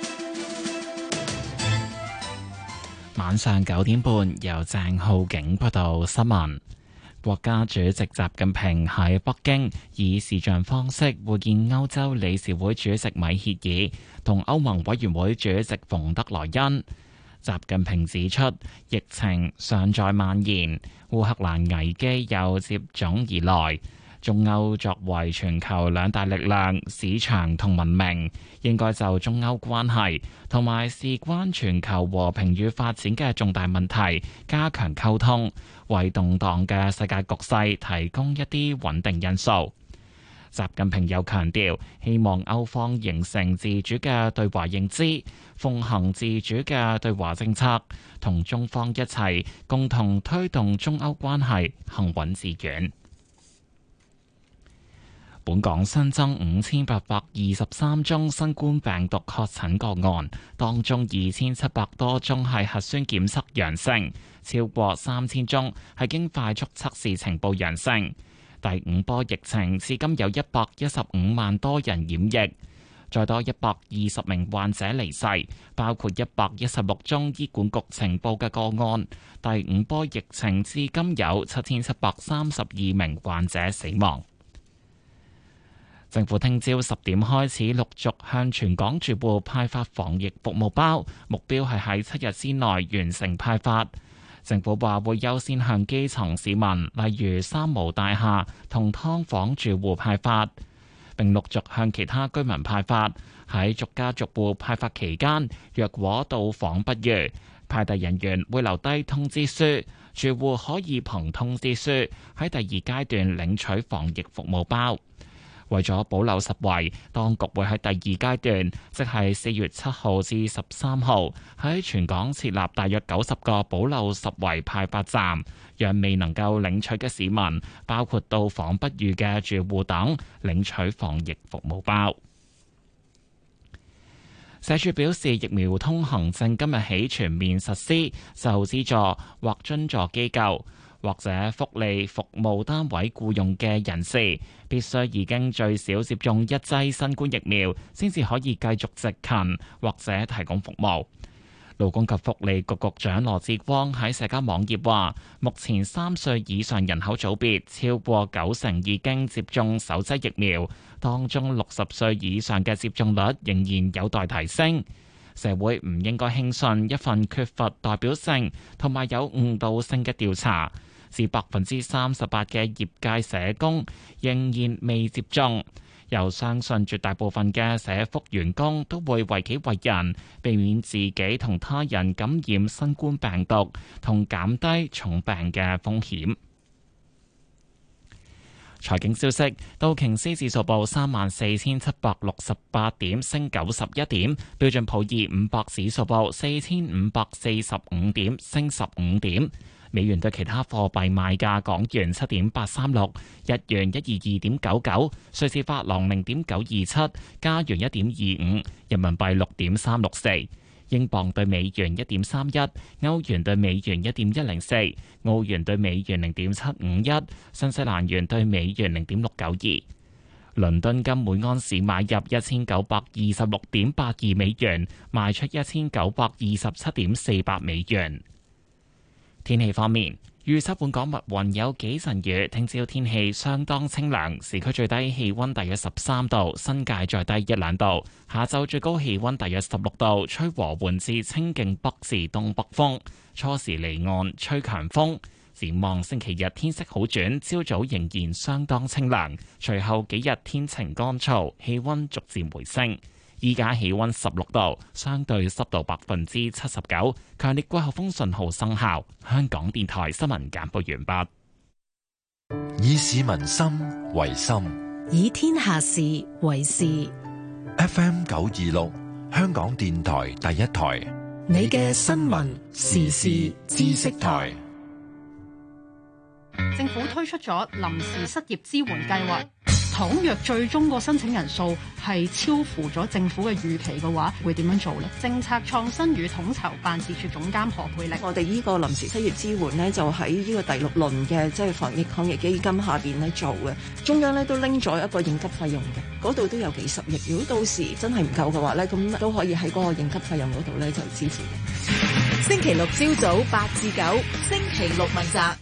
晚上九點半由鄭浩景報道新聞。國家主席習近平喺北京以視像方式會見歐洲理事會主席米歇爾同歐盟委員會主席馮德萊恩。習近平指出，疫情尚在蔓延，烏克蘭危機又接踵而來。中歐作為全球兩大力量、市場同文明，應該就中歐關係同埋事關全球和平與發展嘅重大問題加強溝通，為動盪嘅世界局勢提供一啲穩定因素。習近平又強調，希望歐方形成自主嘅對華認知，奉行自主嘅對華政策，同中方一齊共同推動中歐關係行穩致遠。本港新增五千八百二十三宗新冠病毒確診個案，當中二千七百多宗係核酸檢測陽性，超過三千宗係經快速測試呈報陽性。第五波疫情至今有一百一十五萬多人染疫，再多一百二十名患者離世，包括一百一十六宗醫管局呈報嘅個案。第五波疫情至今有七千七百三十二名患者死亡。政府聽朝十點開始陸續向全港住戶派發防疫服務包，目標係喺七日之內完成派發。政府話會優先向基層市民，例如三無大廈同劏房住戶派發，並陸續向其他居民派發。喺逐家逐戶派發期間，若果到訪不遇，派遞人員會留低通知書，住戶可以憑通知書喺第二階段領取防疫服務包。為咗保留實惠，當局會喺第二階段，即係四月七號至十三號，喺全港設立大約九十個保留實惠派發站，讓未能夠領取嘅市民，包括到訪不遇嘅住戶等，領取防疫服務包。社署表示，疫苗通行證今日起全面實施，受資助或津助機構或者福利服務單位僱用嘅人士，必須已經最少接種一劑新冠疫苗，先至可以繼續值勤或者提供服務。勞工及福利局局長羅致光喺社交網頁話，目前三歲以上人口組別超過九成已經接種首劑疫苗，當中六十歲以上嘅接種率仍然有待提升。社會唔應該輕信一份缺乏代表性同埋有誤導性嘅調查，至百分之三十八嘅業界社工仍然未接種，又相信絕大部分嘅社福員工都會為己為人，避免自己同他人感染新冠病毒，同減低重病嘅風險。財經消息，道瓊斯指數報三萬四千七百六十八點，升九十一點；標準普爾五百指數報四千五百四十五點，升十五點。美元對其他貨幣賣價：港元七點八三六，日元一二二點九九，瑞士法郎零點九二七，加元一點二五，人民幣六點三六四。英鎊對美元一點三一，歐元對美元一點一零四，澳元對美元零點七五一，新西蘭元對美元零點六九二。倫敦金每安士買入一千九百二十六點八二美元，賣出一千九百二十七點四八美元。天氣方面， 預測本港密雲有幾陣雨，聽朝天氣相當清涼，市區最低氣溫大約十三度，新界再低一兩度。下晝最高氣溫大約十六度，吹和緩至清勁北至東北風，初時離岸吹強風。展望星期日天色好轉，朝早仍然相當清涼，隨後幾日天晴乾燥，氣溫逐漸回升。依家氣溫十六度，相對濕度百分之七十九，強烈季候風信號生效。香港電台新聞簡報完畢。 以市民心為心， 以天下事為事。 F M 九二六，香港電台第一台， 你嘅新聞時事知識台。 政府推出咗臨時失業支援計劃，倘若最終個申請人數係超乎咗政府嘅預期嘅話，會點樣做呢？政策創新與統籌辦事處總監何佩玲： 我哋呢個臨時失業支援呢，就喺呢個第六輪嘅即係防疫抗疫基金下邊咧做嘅。中央咧都拎咗一個應急費用嘅，嗰度都有幾十億。如果到時真係唔夠嘅話咧，咁都可以喺嗰個應急費用嗰度咧就支付嘅。 星期六朝早八至九，星期六問責。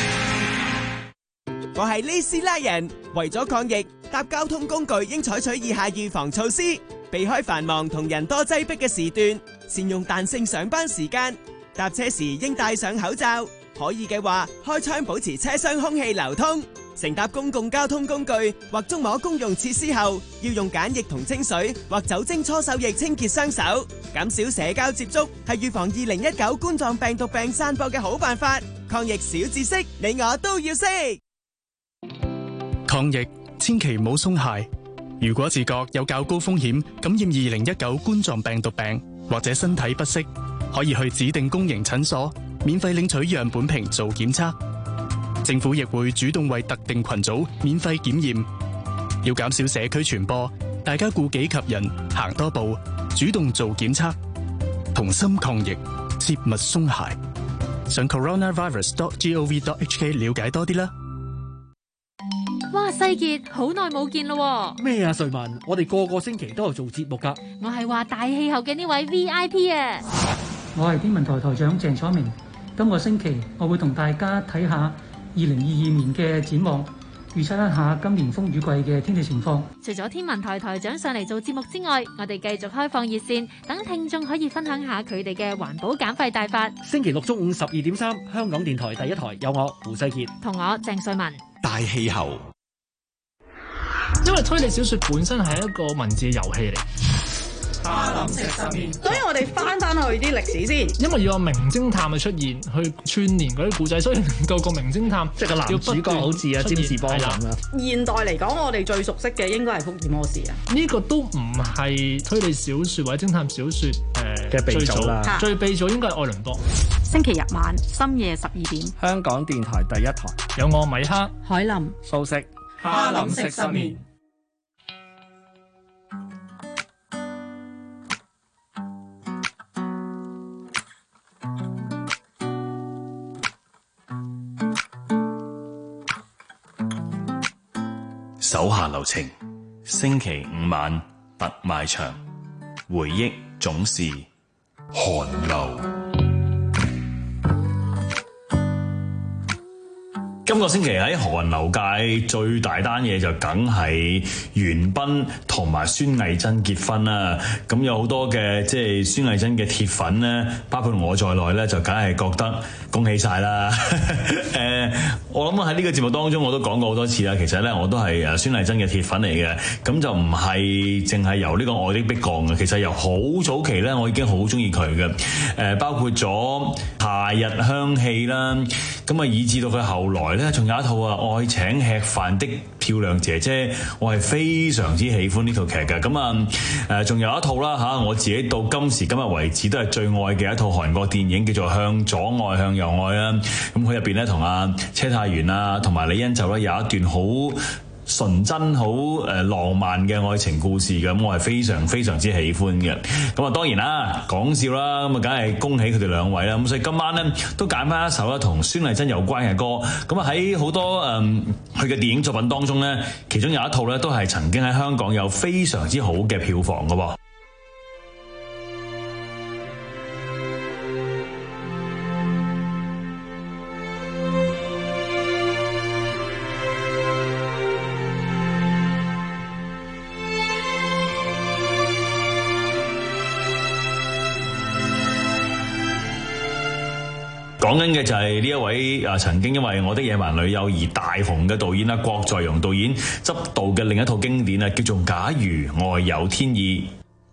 我係呢斯拉人，為咗抗疫，搭交通工具應採取以下預防措施：避開繁忙同人多擠迫嘅時段，善用彈性上班時間，搭車時應戴上口罩，可以嘅話開窗保持車廂空氣流通。乘搭公共交通工具或觸摸公用設施後，要用梘液同清水或酒精搓手液清潔雙手，減少社交接觸，係預防二零一九冠狀病毒病散播嘅好辦法。抗疫小知識，你我都要識。 抗疫千祈唔好鬆懈。如果自覺有較高風險感染二零一九冠狀病毒病，或者身體不適，可以去指定公營診所免費領取樣本瓶做檢測。政府亦會主動為特定群組免費檢驗。要減少社區傳播，大家顧己及人，行多步，主動做檢測，同心抗疫，切勿鬆懈。上 coronavirus dot gov dot hk 了解多啲啦。 哇，世傑，好耐冇見咯！ 咩啊，瑞文？我哋個個星期都有做節目噶。 我係話大氣候嘅呢位 V I P 啊！ 我係天文台台長鄭楚明。今個星期我會同大家睇下二零二二年嘅展望，預測一下今年風雨季嘅天氣情況。 除咗天文台台長上嚟做節目之外，我哋繼續開放熱線，等聽眾可以分享下佢哋嘅環保減廢大法。 星期六中午十二點三，香港電台第一台有我胡世傑同我鄭瑞文。 大氣候。 因為推理小說本身係一個文字嘅遊戲嚟， 哈林食十年，所以我哋翻翻去啲歷史先。 因為要有名偵探嘅出現，去串連嗰啲故仔，所以令到個名偵探即係個男主角好似啊詹士邦咁啦。 現代嚟講，我哋最熟悉嘅應該係福爾摩斯啊。 呢個都唔係推理小說或者偵探小說誒嘅鼻祖啦， 最鼻祖應該係愛倫坡。 星期日晚深夜十二點， 香港電台第一台有我米克、 海林、 素食。 哈林食十年。 手下留情，星期五晚特賣場，回憶總是寒流。今個星期喺韓流界最大單嘢就梗係玄彬同埋孫藝珍結婚啦。咁有好多嘅即係孫藝珍嘅鐵粉咧，包括我在內咧，就梗係覺得恭喜晒啦。誒、呃，我諗喺呢個節目當中我都講過好多次啦。其實咧我都係誒孫藝珍嘅鐵粉嚟嘅。咁就唔係淨係由呢個愛的迫降嘅，其實由好早期咧我已經好中意佢嘅。誒，包括咗夏日香氣啦，咁啊以至到佢後來咧，仲有一套啊愛請吃飯的漂亮姐姐，我係非常之喜歡呢套劇嘅。咁啊誒，仲有一套啦嚇，我自己到今時今日為止都係最愛嘅一套韓國電影，叫做《向左愛向右愛》啦。咁佢入邊咧同阿車太元啊，同埋李欣就咧有一段好純真、好誒浪漫嘅愛情故事嘅，咁我係非常非常之喜歡嘅。咁啊當然啦，講笑啦，咁啊梗係恭喜佢哋兩位啦。咁所以今晚咧都揀翻一首咧同孫藝珍有關嘅歌。咁啊喺好多誒佢嘅電影作品當中咧，其中有一套咧都係曾經喺香港有非常之好嘅票房嘅喎。 講緊嘅就係呢一位啊曾經因為我的野蠻女友而大紅嘅導演啦，郭在容導演執導嘅另一套經典啊，叫做《假如愛有天意》。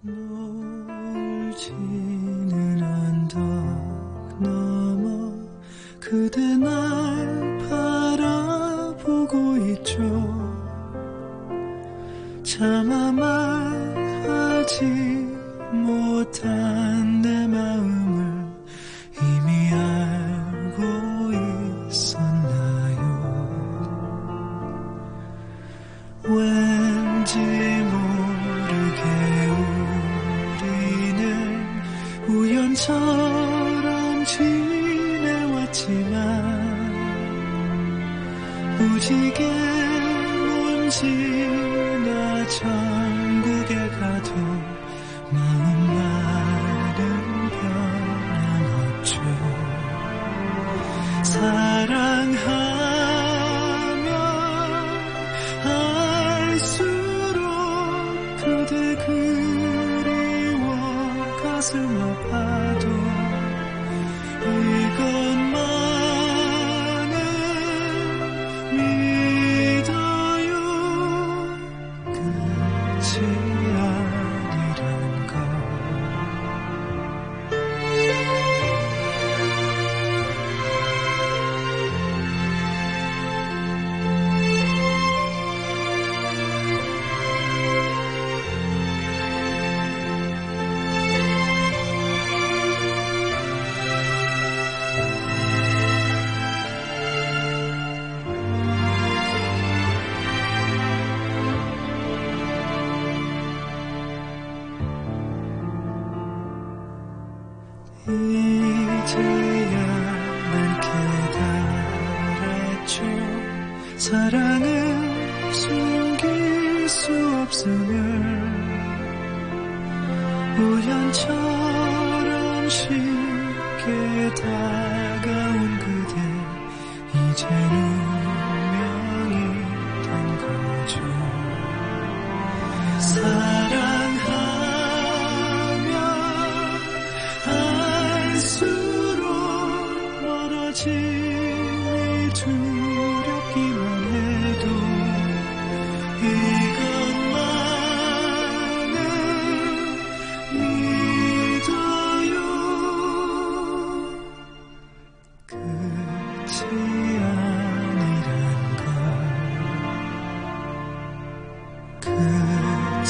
그대 날 바라보고 있죠 차마 말하지 못한 내 마음을 이미 알고 있었나요 왠지 모르게 우리는 우연처럼 지내왔지만 무지개 먼지나 천국에 가도 마음만은 변함없죠 사랑하면 할수록 그대 그리워 가슴 아파도 이것만은 믿어요 끝이 아니란 걸 이제야 난 깨달았죠 사랑은 숨길 수 없음을 우연처럼 쉽게 다가온 그대 이제는 운명이 된 거죠 사랑하면 할수록 멀어짐이 두렵기만 해도 이것만은 믿어요 끝이 아니란 걸 끝이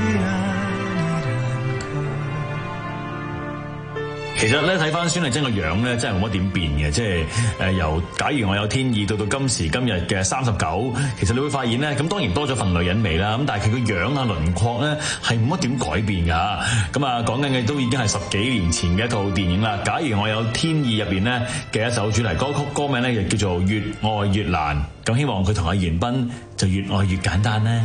其實咧睇翻孫麗珍個樣咧，真係冇乜點變嘅，即係誒由假如我有天意到到今時今日嘅三十九，其實你會發現咧，咁當然多咗份女人味啦，咁但係佢個樣啊輪廓咧係冇乜點改變㗎。咁啊講緊嘅都已經係十幾年前嘅一套電影啦。假如我有天意入邊咧嘅一首主題歌曲，歌名咧就叫做越愛越難。咁希望佢同阿袁彬就越愛越簡單咧。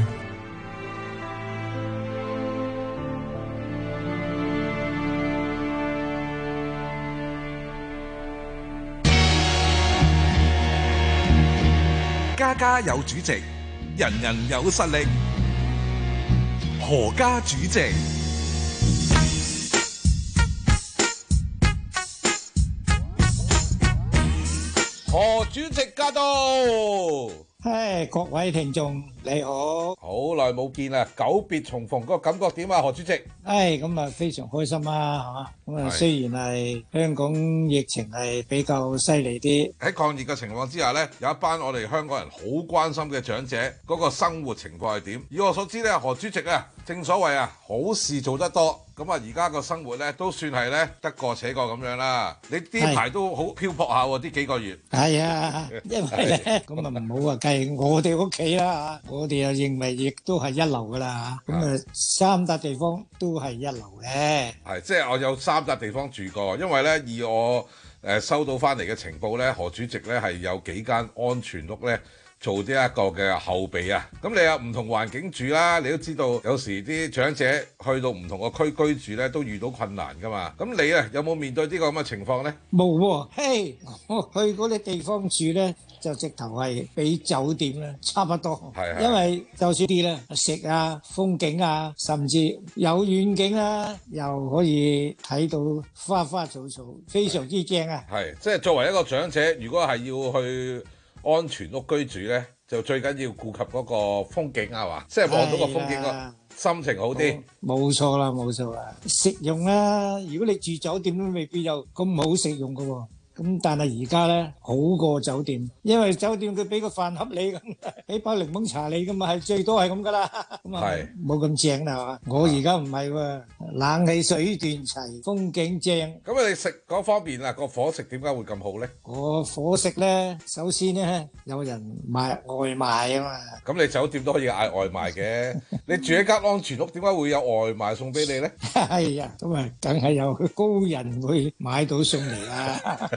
家家有主席，人人有實力。何家主席， 何主席駕到！ 唉，各位聽眾你好， 好耐冇見啦，久別重逢，嗰個感覺點啊？何主席， 唉，咁啊非常開心啦，嚇！咁啊雖然係香港疫情係比較犀利啲， 喺抗疫嘅情況之下呢，有一班我哋香港人好關心嘅長者嗰個生活情況係點？以我所知呢，何主席啊，正所謂啊，好事做得多。咁啊，而家個生活咧都算係咧得過且過咁樣啦。你呢排都好漂泊下喎，呢幾個月。 係啊，因為咧咁啊唔好話計我哋屋企啦，我哋又認為亦都係一流噶啦。咁啊三笪地方都係一流嘅。 係，即係我有三笪地方住過，因為咧以我誒收到翻嚟嘅情報咧，何主席咧係有幾間安全屋咧。 做呢一個嘅後備啊。咁你有唔同環境住啦，你都知道有時啲長者去到唔同個區居住咧，都遇到困難噶嘛。咁你啊有冇面對呢個咁嘅情況咧？ 冇喎，嘿，我去嗰啲地方住咧，就直頭係比酒店咧差不多。 係係。 因為就算啲咧食啊、風景啊，甚至有遠景啦，又可以睇到花花草草，非常之正啊！ 係，即係作為一個長者，如果係要去安全屋居住咧，就最緊要顧及嗰個風景係嘛，即係望到個風景個心情好啲。 冇錯啦，冇錯啦。食用啦，如果你住酒店都未必有咁好食用噶喎。咁但係而家咧好過酒店，因為酒店佢俾個飯盒你咁，俾包檸檬茶你咁啊，係最多係咁噶啦。咁啊冇咁正啦係嘛？我而家唔係喎，冷氣水斷齊，風景正。 咁啊，你食嗰方面啊，個伙食點解會咁好咧？ 個伙食咧，首先咧有人賣外賣啊嘛。 咁你酒店都可以嗌外賣嘅，你住喺間安全屋，點解會有外賣送俾你咧？ 係啊，咁啊，梗係有高人會買到送嚟啦。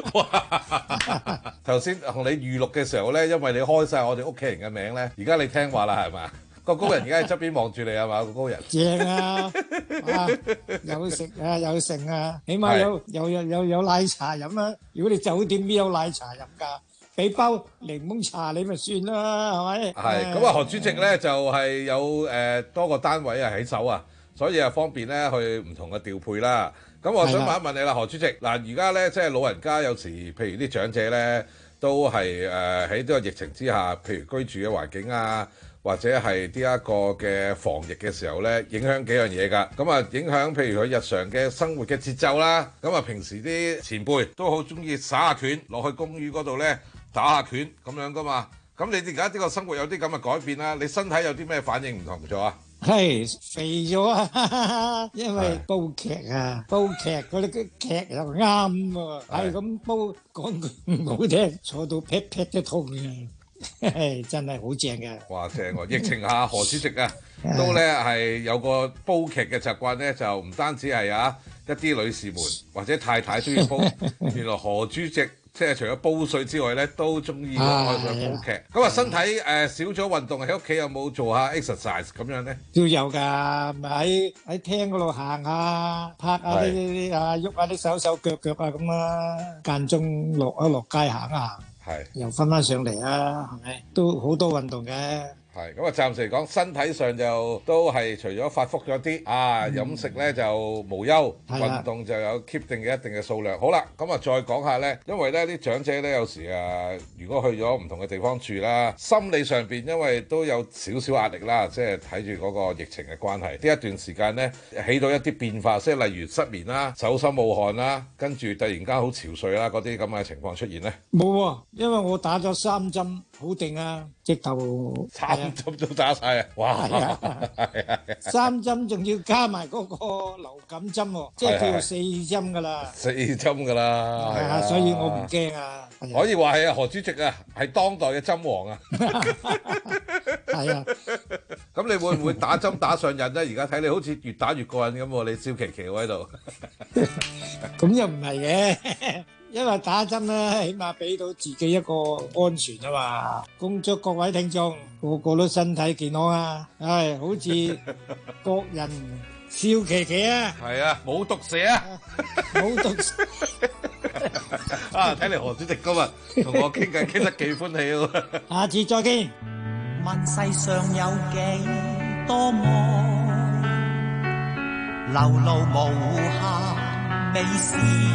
頭先同你預錄嘅時候咧，因為你開晒我哋屋企人嘅名咧，而家你聽話啦係嘛？個高人而家喺側邊望住你係嘛？個高人正啊，啊有食啊有剩啊，起碼有有有有有奶茶飲啦。如果你酒店邊有奶茶飲㗎？俾包檸檬茶你咪算啦，係咪？ 係咁啊，何主席咧就係、是、有誒、呃、多個單位啊喺手啊，所以啊方便咧去唔同嘅調配啦。咁我想問一問你啦，何主席，嗱而家咧即係老人家有時，譬如啲長者咧都係誒喺呢個疫情之下，譬如居住嘅環境啊，或者係呢一個嘅防疫嘅時候咧，影響幾樣嘢㗎。咁啊，影響譬如佢日常嘅生活嘅節奏啦。咁啊，平時啲前輩都好中意耍下拳，落去公園嗰度咧打下拳咁樣㗎嘛。咁你而家呢個生活有啲咁嘅改變啦，你身體有啲咩反應唔同咗啊？ 係肥咗啊！因為煲劇啊，煲劇嗰啲劇又啱喎，係咁煲講句唔好聽，坐到劈劈都痛嘅，真係好正嘅。 哇，正喎！疫情下何主席啊，都咧係有個煲劇嘅習慣咧，就唔單止係啊一啲女士們或者太太中意煲，原來何主席。即係除咗煲水之外咧，都中意愛上煲劇。咁啊，身體誒、呃、少咗運動，喺屋企有冇做下 exercise 咁樣咧？ 都有㗎，咪喺喺廳嗰度行下，拍下啲啲啊，喐下啲手手腳腳啊咁啦。間中落一落街行下， 係又翻翻上嚟啦，係咪？都好多運動嘅。 係咁啊！暫時嚟講，身體上就都係除咗發福咗啲啊，嗯、飲食咧就無憂，運動就有 keep 定嘅一定嘅數量。好啦，咁啊再講下咧，因為咧啲長者咧有時啊，如果去咗唔同嘅地方住啦，心理上邊因為都有少少壓力啦，即係睇住嗰個疫情嘅關係，呢一段時間咧起到一啲變化，即係例如失眠啦、手心冒汗啦，跟住突然間好憔悴啦，嗰啲咁嘅情況出現咧。 冇喎，因為我打咗三針，好定啊，直頭三針都打晒啊！哇，係啊，係啊， 三針仲要加埋嗰個流感針喎，即係叫做四針噶啦。 四針噶啦，係啊， 所以我唔驚啊。 可以話係啊，何主席啊，係當代嘅針王啊。 係啊， 咁你會唔會打針打上癮咧？而家睇你好似越打越過癮咁喎，你笑琪琪喎喺度。 咁又唔係嘅。因為打針咧，起碼俾到自己一個安全啊嘛。恭祝各位聽眾個個都身體健康啊！唉，好似各人笑琪琪啊， 係啊，冇毒蛇啊， 冇毒蛇啊！睇嚟何主席今日同我傾偈傾得幾歡喜喎。 下次再見。 問世上有幾多愛，流露無限美事。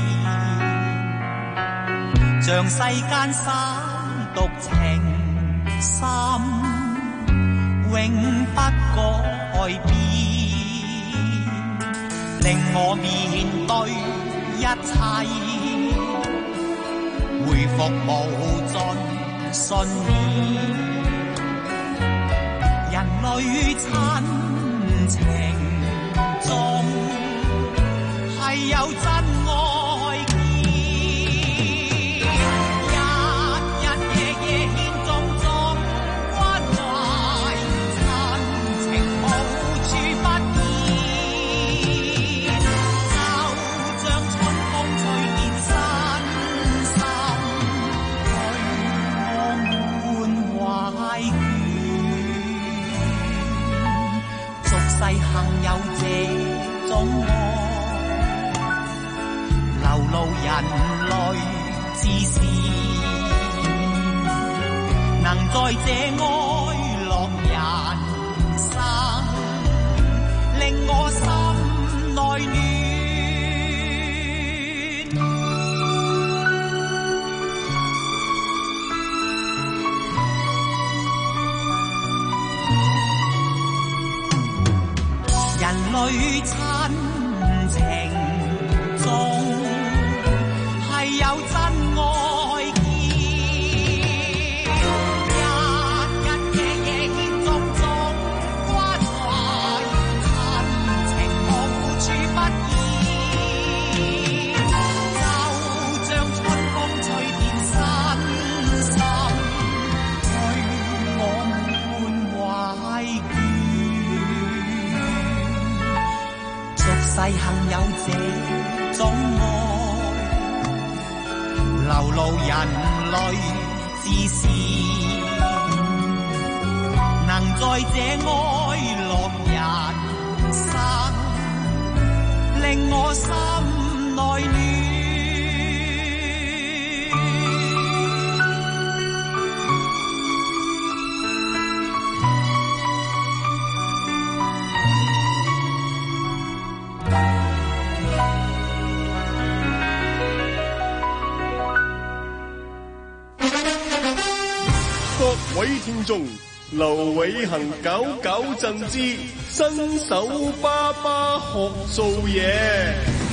像世間三毒情深，永不改變，令我面對一切，回復無盡信念。人類親情中係有真愛。 路人類之事，能在這哀樂人生，令我心內暖。人類親情中係有真愛見，日日夜夜見種種關懷，親情無處不見，就像春風吹遍身心，對我滿懷眷。世幸有這種愛，流露人類之事，能在這哀樂人生，令我心內暖。 各位聽眾，劉偉恒九九贈之新手爸爸學做嘢。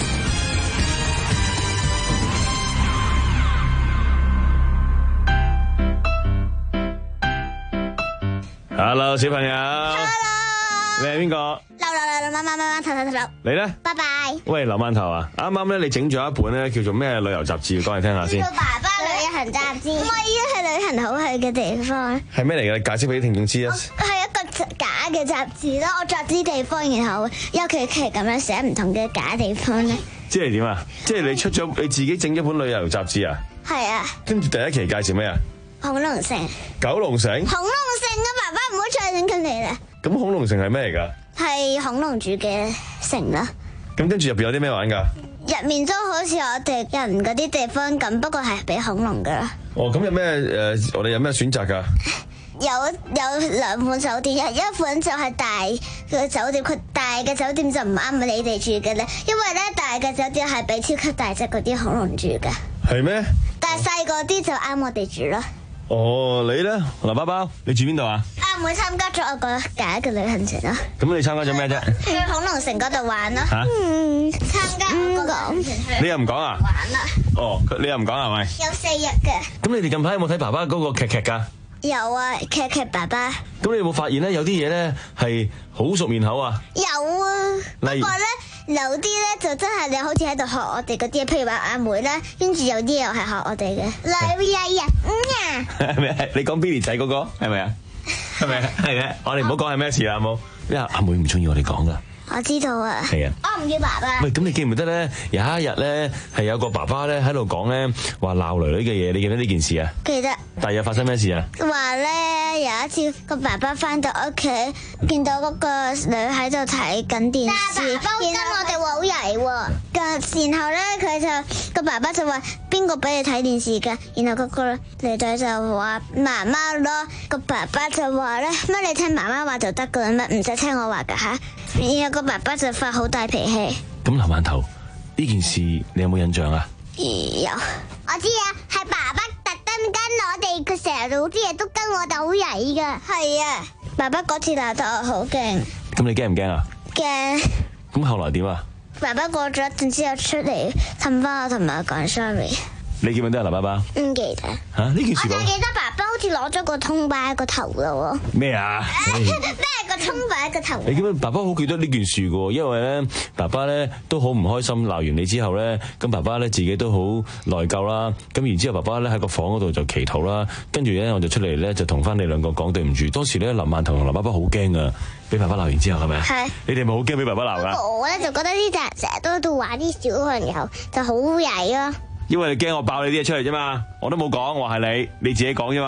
Hello， 小朋友。Hello。你係邊個？ 劉劉劉劉媽媽媽媽頭頭頭頭。 你咧？ 拜拜。 喂，劉饅頭啊，啱啱咧你整咗一本咧叫做咩旅遊雜誌，講嚟聽下先。 叫爸爸旅行雜誌。唔係啊，係旅行好去嘅地方。 係咩嚟嘅？你介紹俾啲聽眾知啊。 係一個假嘅雜誌咯，我作啲地方，然後尤其其咁樣寫唔同嘅假地方咧。 即係點啊？即係你出咗你自己整咗本旅遊雜誌啊？ 係啊。 跟住第一期介紹咩啊？ 恐龍城。 九龍城。 恐龍城啊！爸爸唔好再整佢嚟啦。 咁恐龍城係咩嚟㗎？ 係恐龍住嘅城啦。 咁跟住入邊有啲咩玩㗎？ 入面都好似我哋人嗰啲地方咁，不過係俾恐龍㗎啦。 哦，咁有咩誒、呃？我哋有咩選擇㗎？ 有有兩款酒店，一一款就係大嘅酒店，佢大嘅酒店就唔啱你哋住嘅咧，因為咧大嘅酒店係俾超級大隻嗰啲恐龍住嘅。係咩？但係細個啲就啱我哋住啦。 哦，你咧，劉包包，你住邊度啊？ 阿妹參加咗我個假嘅旅行團咯。 咁你參加咗咩啫？ 去恐龍城嗰度玩咯。 嚇？ 嗯，參加我個旅行團去。 你又唔講啊？ 玩啦。 哦，你又唔講係咪？ 有四日嘅。 咁你哋近排有冇睇爸爸嗰個劇劇㗎？ 有啊，劇劇爸爸。 咁你有冇發現咧？有啲嘢咧係好熟面口啊？ 有啊。不過咧，有啲咧就真係你好似喺度學我哋嗰啲，譬如話阿妹咧，跟住有啲又係學我哋嘅。例如啊，嗯啊。 係咪？你講 Billy 仔嗰個係咪啊？係咪？係嘅。我哋唔好講係咩事啦，好冇？因為阿妹唔中意我哋講噶。 我知道啊。 係啊。 我唔叫爸爸。 喂，咁你記唔記得咧？有一日咧係有個爸爸咧喺度講咧話鬧女女嘅嘢，你記唔記得呢件事啊？ 記得。 第二日發生咩事啊？ 話咧有一次個爸爸翻到屋企，見到嗰個女喺度睇緊電視，然後我哋好曳喎。然後咧佢就個爸爸就話邊個俾你睇電視㗎？然後嗰個女仔就話媽媽咯。個爸爸就話咧乜你聽媽媽話就得㗎啦咩？唔使聽我話㗎嚇。然後個爸爸就發好大脾氣。 咁劉饅頭呢件事你有冇印象啊？ 有，我知啊，係爸爸特登跟我哋，佢成日做啲嘢都跟我哋好曳噶。係啊，爸爸嗰次鬧得我好勁。 咁你驚唔驚啊？ 驚。 咁後來點啊？ 爸爸過咗一陣之後出嚟氹翻我同埋講 sorry。 你記唔記得啊，劉爸爸？ 唔記得。 嚇呢件事？ 我就記得爸爸好似攞咗個通擺喺個頭度喎。 咩啊？ 咩個通擺喺個頭？ 你記得爸爸好記得呢件事嘅，因為咧爸爸咧都好唔開心，鬧完你之後咧，咁爸爸咧自己都好內疚啦。咁然之後爸爸咧喺個房嗰度就祈禱啦，跟住咧我就出嚟咧就同翻你兩個講對唔住。當時咧林饅頭同劉爸爸好驚啊，俾爸爸鬧完之後係咪啊？係。你哋咪好驚俾爸爸鬧噶？ 我咧就覺得呢隻成日都喺度玩啲小朋友，就好曳咯。 因為你驚我爆你啲嘢出嚟啫嘛，我都冇講，我係你，你自己講啫嘛。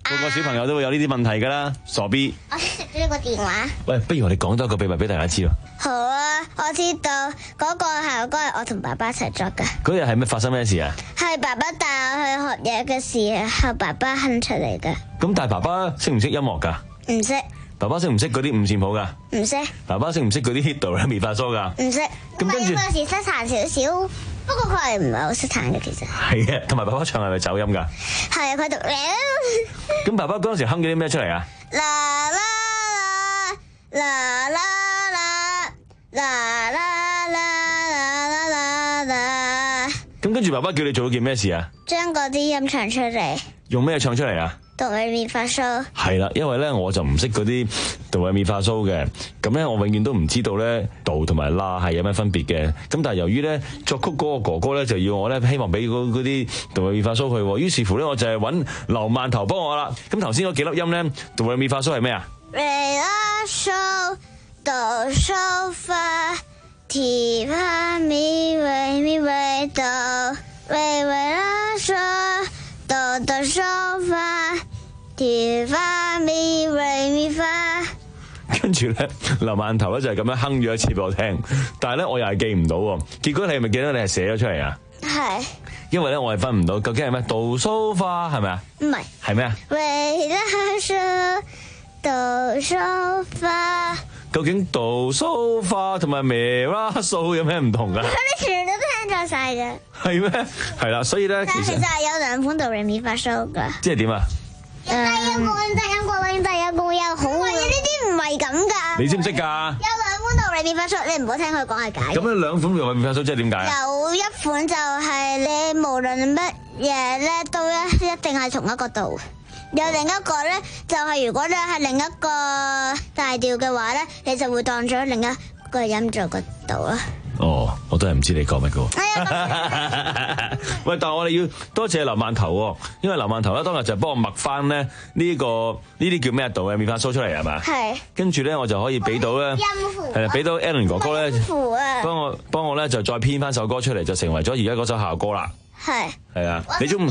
個個小朋友都會有呢啲問題㗎啦，傻 B。 我識咗呢個電話。 喂，不如我哋講多一個秘密俾大家知咯。 好啊，我知道嗰個校歌係我同爸爸一齊作㗎。 嗰日係咩發生咩事啊？ 係爸爸帶我去學嘢嘅時候，爸爸哼出嚟㗎。 咁但係爸爸識唔識音樂㗎？ 唔識。 爸爸識唔識嗰啲五線譜㗎？ 唔識。爸爸識唔識嗰啲 hit 度咧咪發梳㗎？ 唔識。 咁跟住有時識彈少少，不過佢係唔係好識彈嘅其實。 係嘅，同埋爸爸唱係咪走音㗎？ 係啊，佢讀咁爸爸嗰陣時哼咗啲咩出嚟啊？ 啦啦啦啦啦啦啦啦啦啦啦啦。 咁跟住爸爸叫你做咗件咩事啊？ 將嗰啲音唱出嚟。 用咩唱出嚟啊？ 哆來咪發嗦。 係啦，因為咧我就唔識嗰啲哆來咪發嗦嘅，咁咧我永遠都唔知道咧哆同埋啦係有咩分別嘅。咁但係由於咧作曲嗰個哥哥咧就要我咧希望俾嗰嗰啲哆來咪發嗦佢，於是乎咧我就係揾劉饅頭幫我啦。咁頭先嗰幾粒音咧哆來咪發嗦係咩啊？ 瑞拉嗦哆嗦發提發咪瑞咪瑞哆瑞瑞拉嗦哆哆嗦發提發咪瑞咪發。 跟住咧，劉饅頭咧就係咁樣哼咗一次俾我聽，但係咧我又係記唔到喎。結果你係咪記得你係寫咗出嚟啊？ 係。 因為咧我係分唔到究竟係咩哆嗦花係咪啊？ 唔係。 係咩啊？ 瑞拉嗦哆嗦發。 究竟哆嗦花同埋咪啦嗦有咩唔同㗎？ 佢哋全部都聽咗晒嘅。 係咩？係啦，所以咧其實其實係有兩款哆來咪發嗦㗎。 即係點啊？ 第一個，第一個，第一個有好嘅。呢啲唔係咁㗎。 你知唔識㗎？ 有兩款哆來咪發嗦，你唔好聽佢講係解。 咁樣兩款哆來咪發嗦即係點解啊？ 有一款就係你無論乜嘢咧，都一一定係同一個度。有另一個咧，就係如果你係另一個大調嘅話咧，你就會當咗另一個音做個度啦。 哦，我都係唔知你講乜嘅。喂，但係我哋要多謝劉饅頭喎，因為劉饅頭咧當日就幫我默翻咧呢個呢啲叫咩度嘅咪發嗦出嚟係嘛？係。跟住咧我就可以俾到咧，係啦，俾到 Alan 哥哥咧，幫我幫我咧就再編翻首歌出嚟，就成為咗而家嗰首校歌啦。係。係啊，你中唔？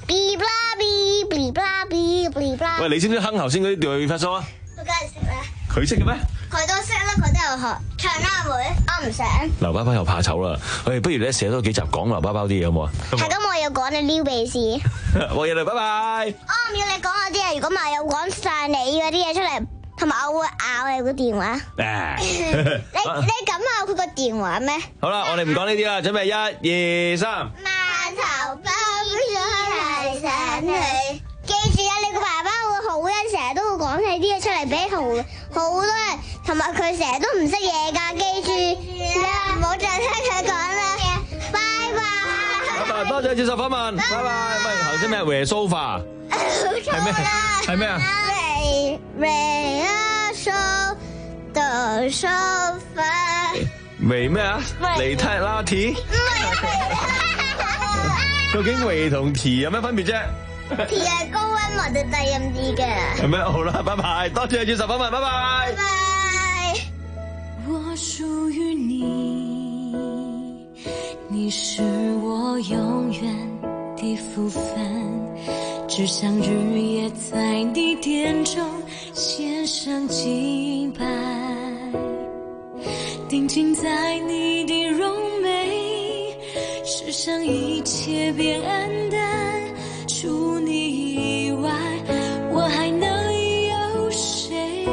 喂，你知唔知哼頭先嗰啲哆來咪發嗦啊？ 我梗係識啦。 佢識嘅咩？ 佢都識啦，佢都有學唱啦，阿妹。我唔想。 劉包包又怕醜啦，我哋不如咧寫多幾集講劉包包啲嘢好冇啊？ 係咁，我要講你撩鼻屎。 我要嚟，拜拜。 我唔要你講我啲嘢，如果唔係有講晒你嗰啲嘢出嚟，同埋我會咬你個電話。你你敢咬佢個電話咩？ 好啦，我哋唔講呢啲啦，準備一、二、三。 饅頭包咗嚟上去。記住啊！你個爸爸會好人，成日都會講你啲嘢出嚟俾好好多人，同埋佢成日都唔識嘢㗎。記住，唔好再聽佢講啦。拜拜。 拜拜，多謝接受訪問。拜拜。喂，頭先咩？搲梳化係咩？係咩啊？ 搲搲啊梳哆梳化。 搲咩啊？嚟踢拉提。究竟搲同提有咩分別啫？ T 係高音或者低音啲嘅。 係咩？好啦，拜拜，多謝接受訪問，拜拜。 拜拜。 我屬於你，你是我永遠的福分，只想日夜在你殿中獻上敬拜，定睛在你的容美，世上一切變黯淡。除你以外，我還能有誰？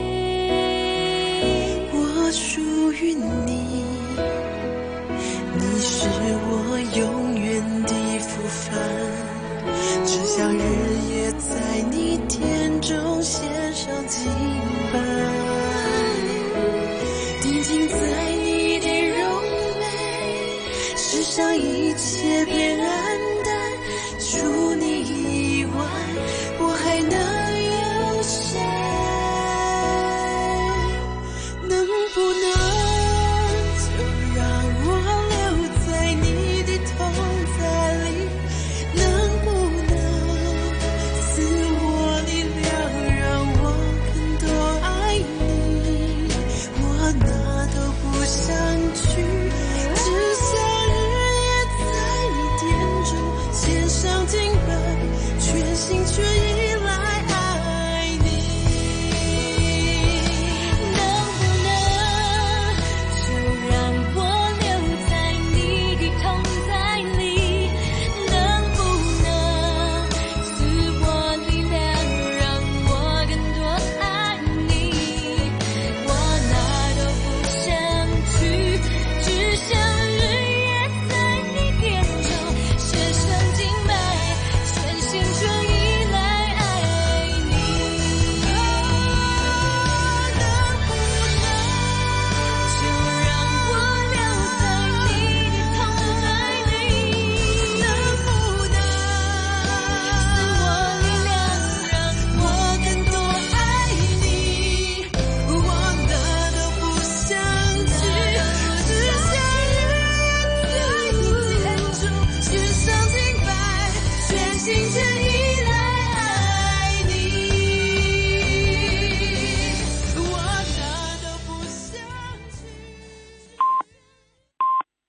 我屬於你，你是我永遠的福分，只想日夜在你殿中獻上敬拜，定睛在你的容美，世上一切變黯淡。除你以外，我還能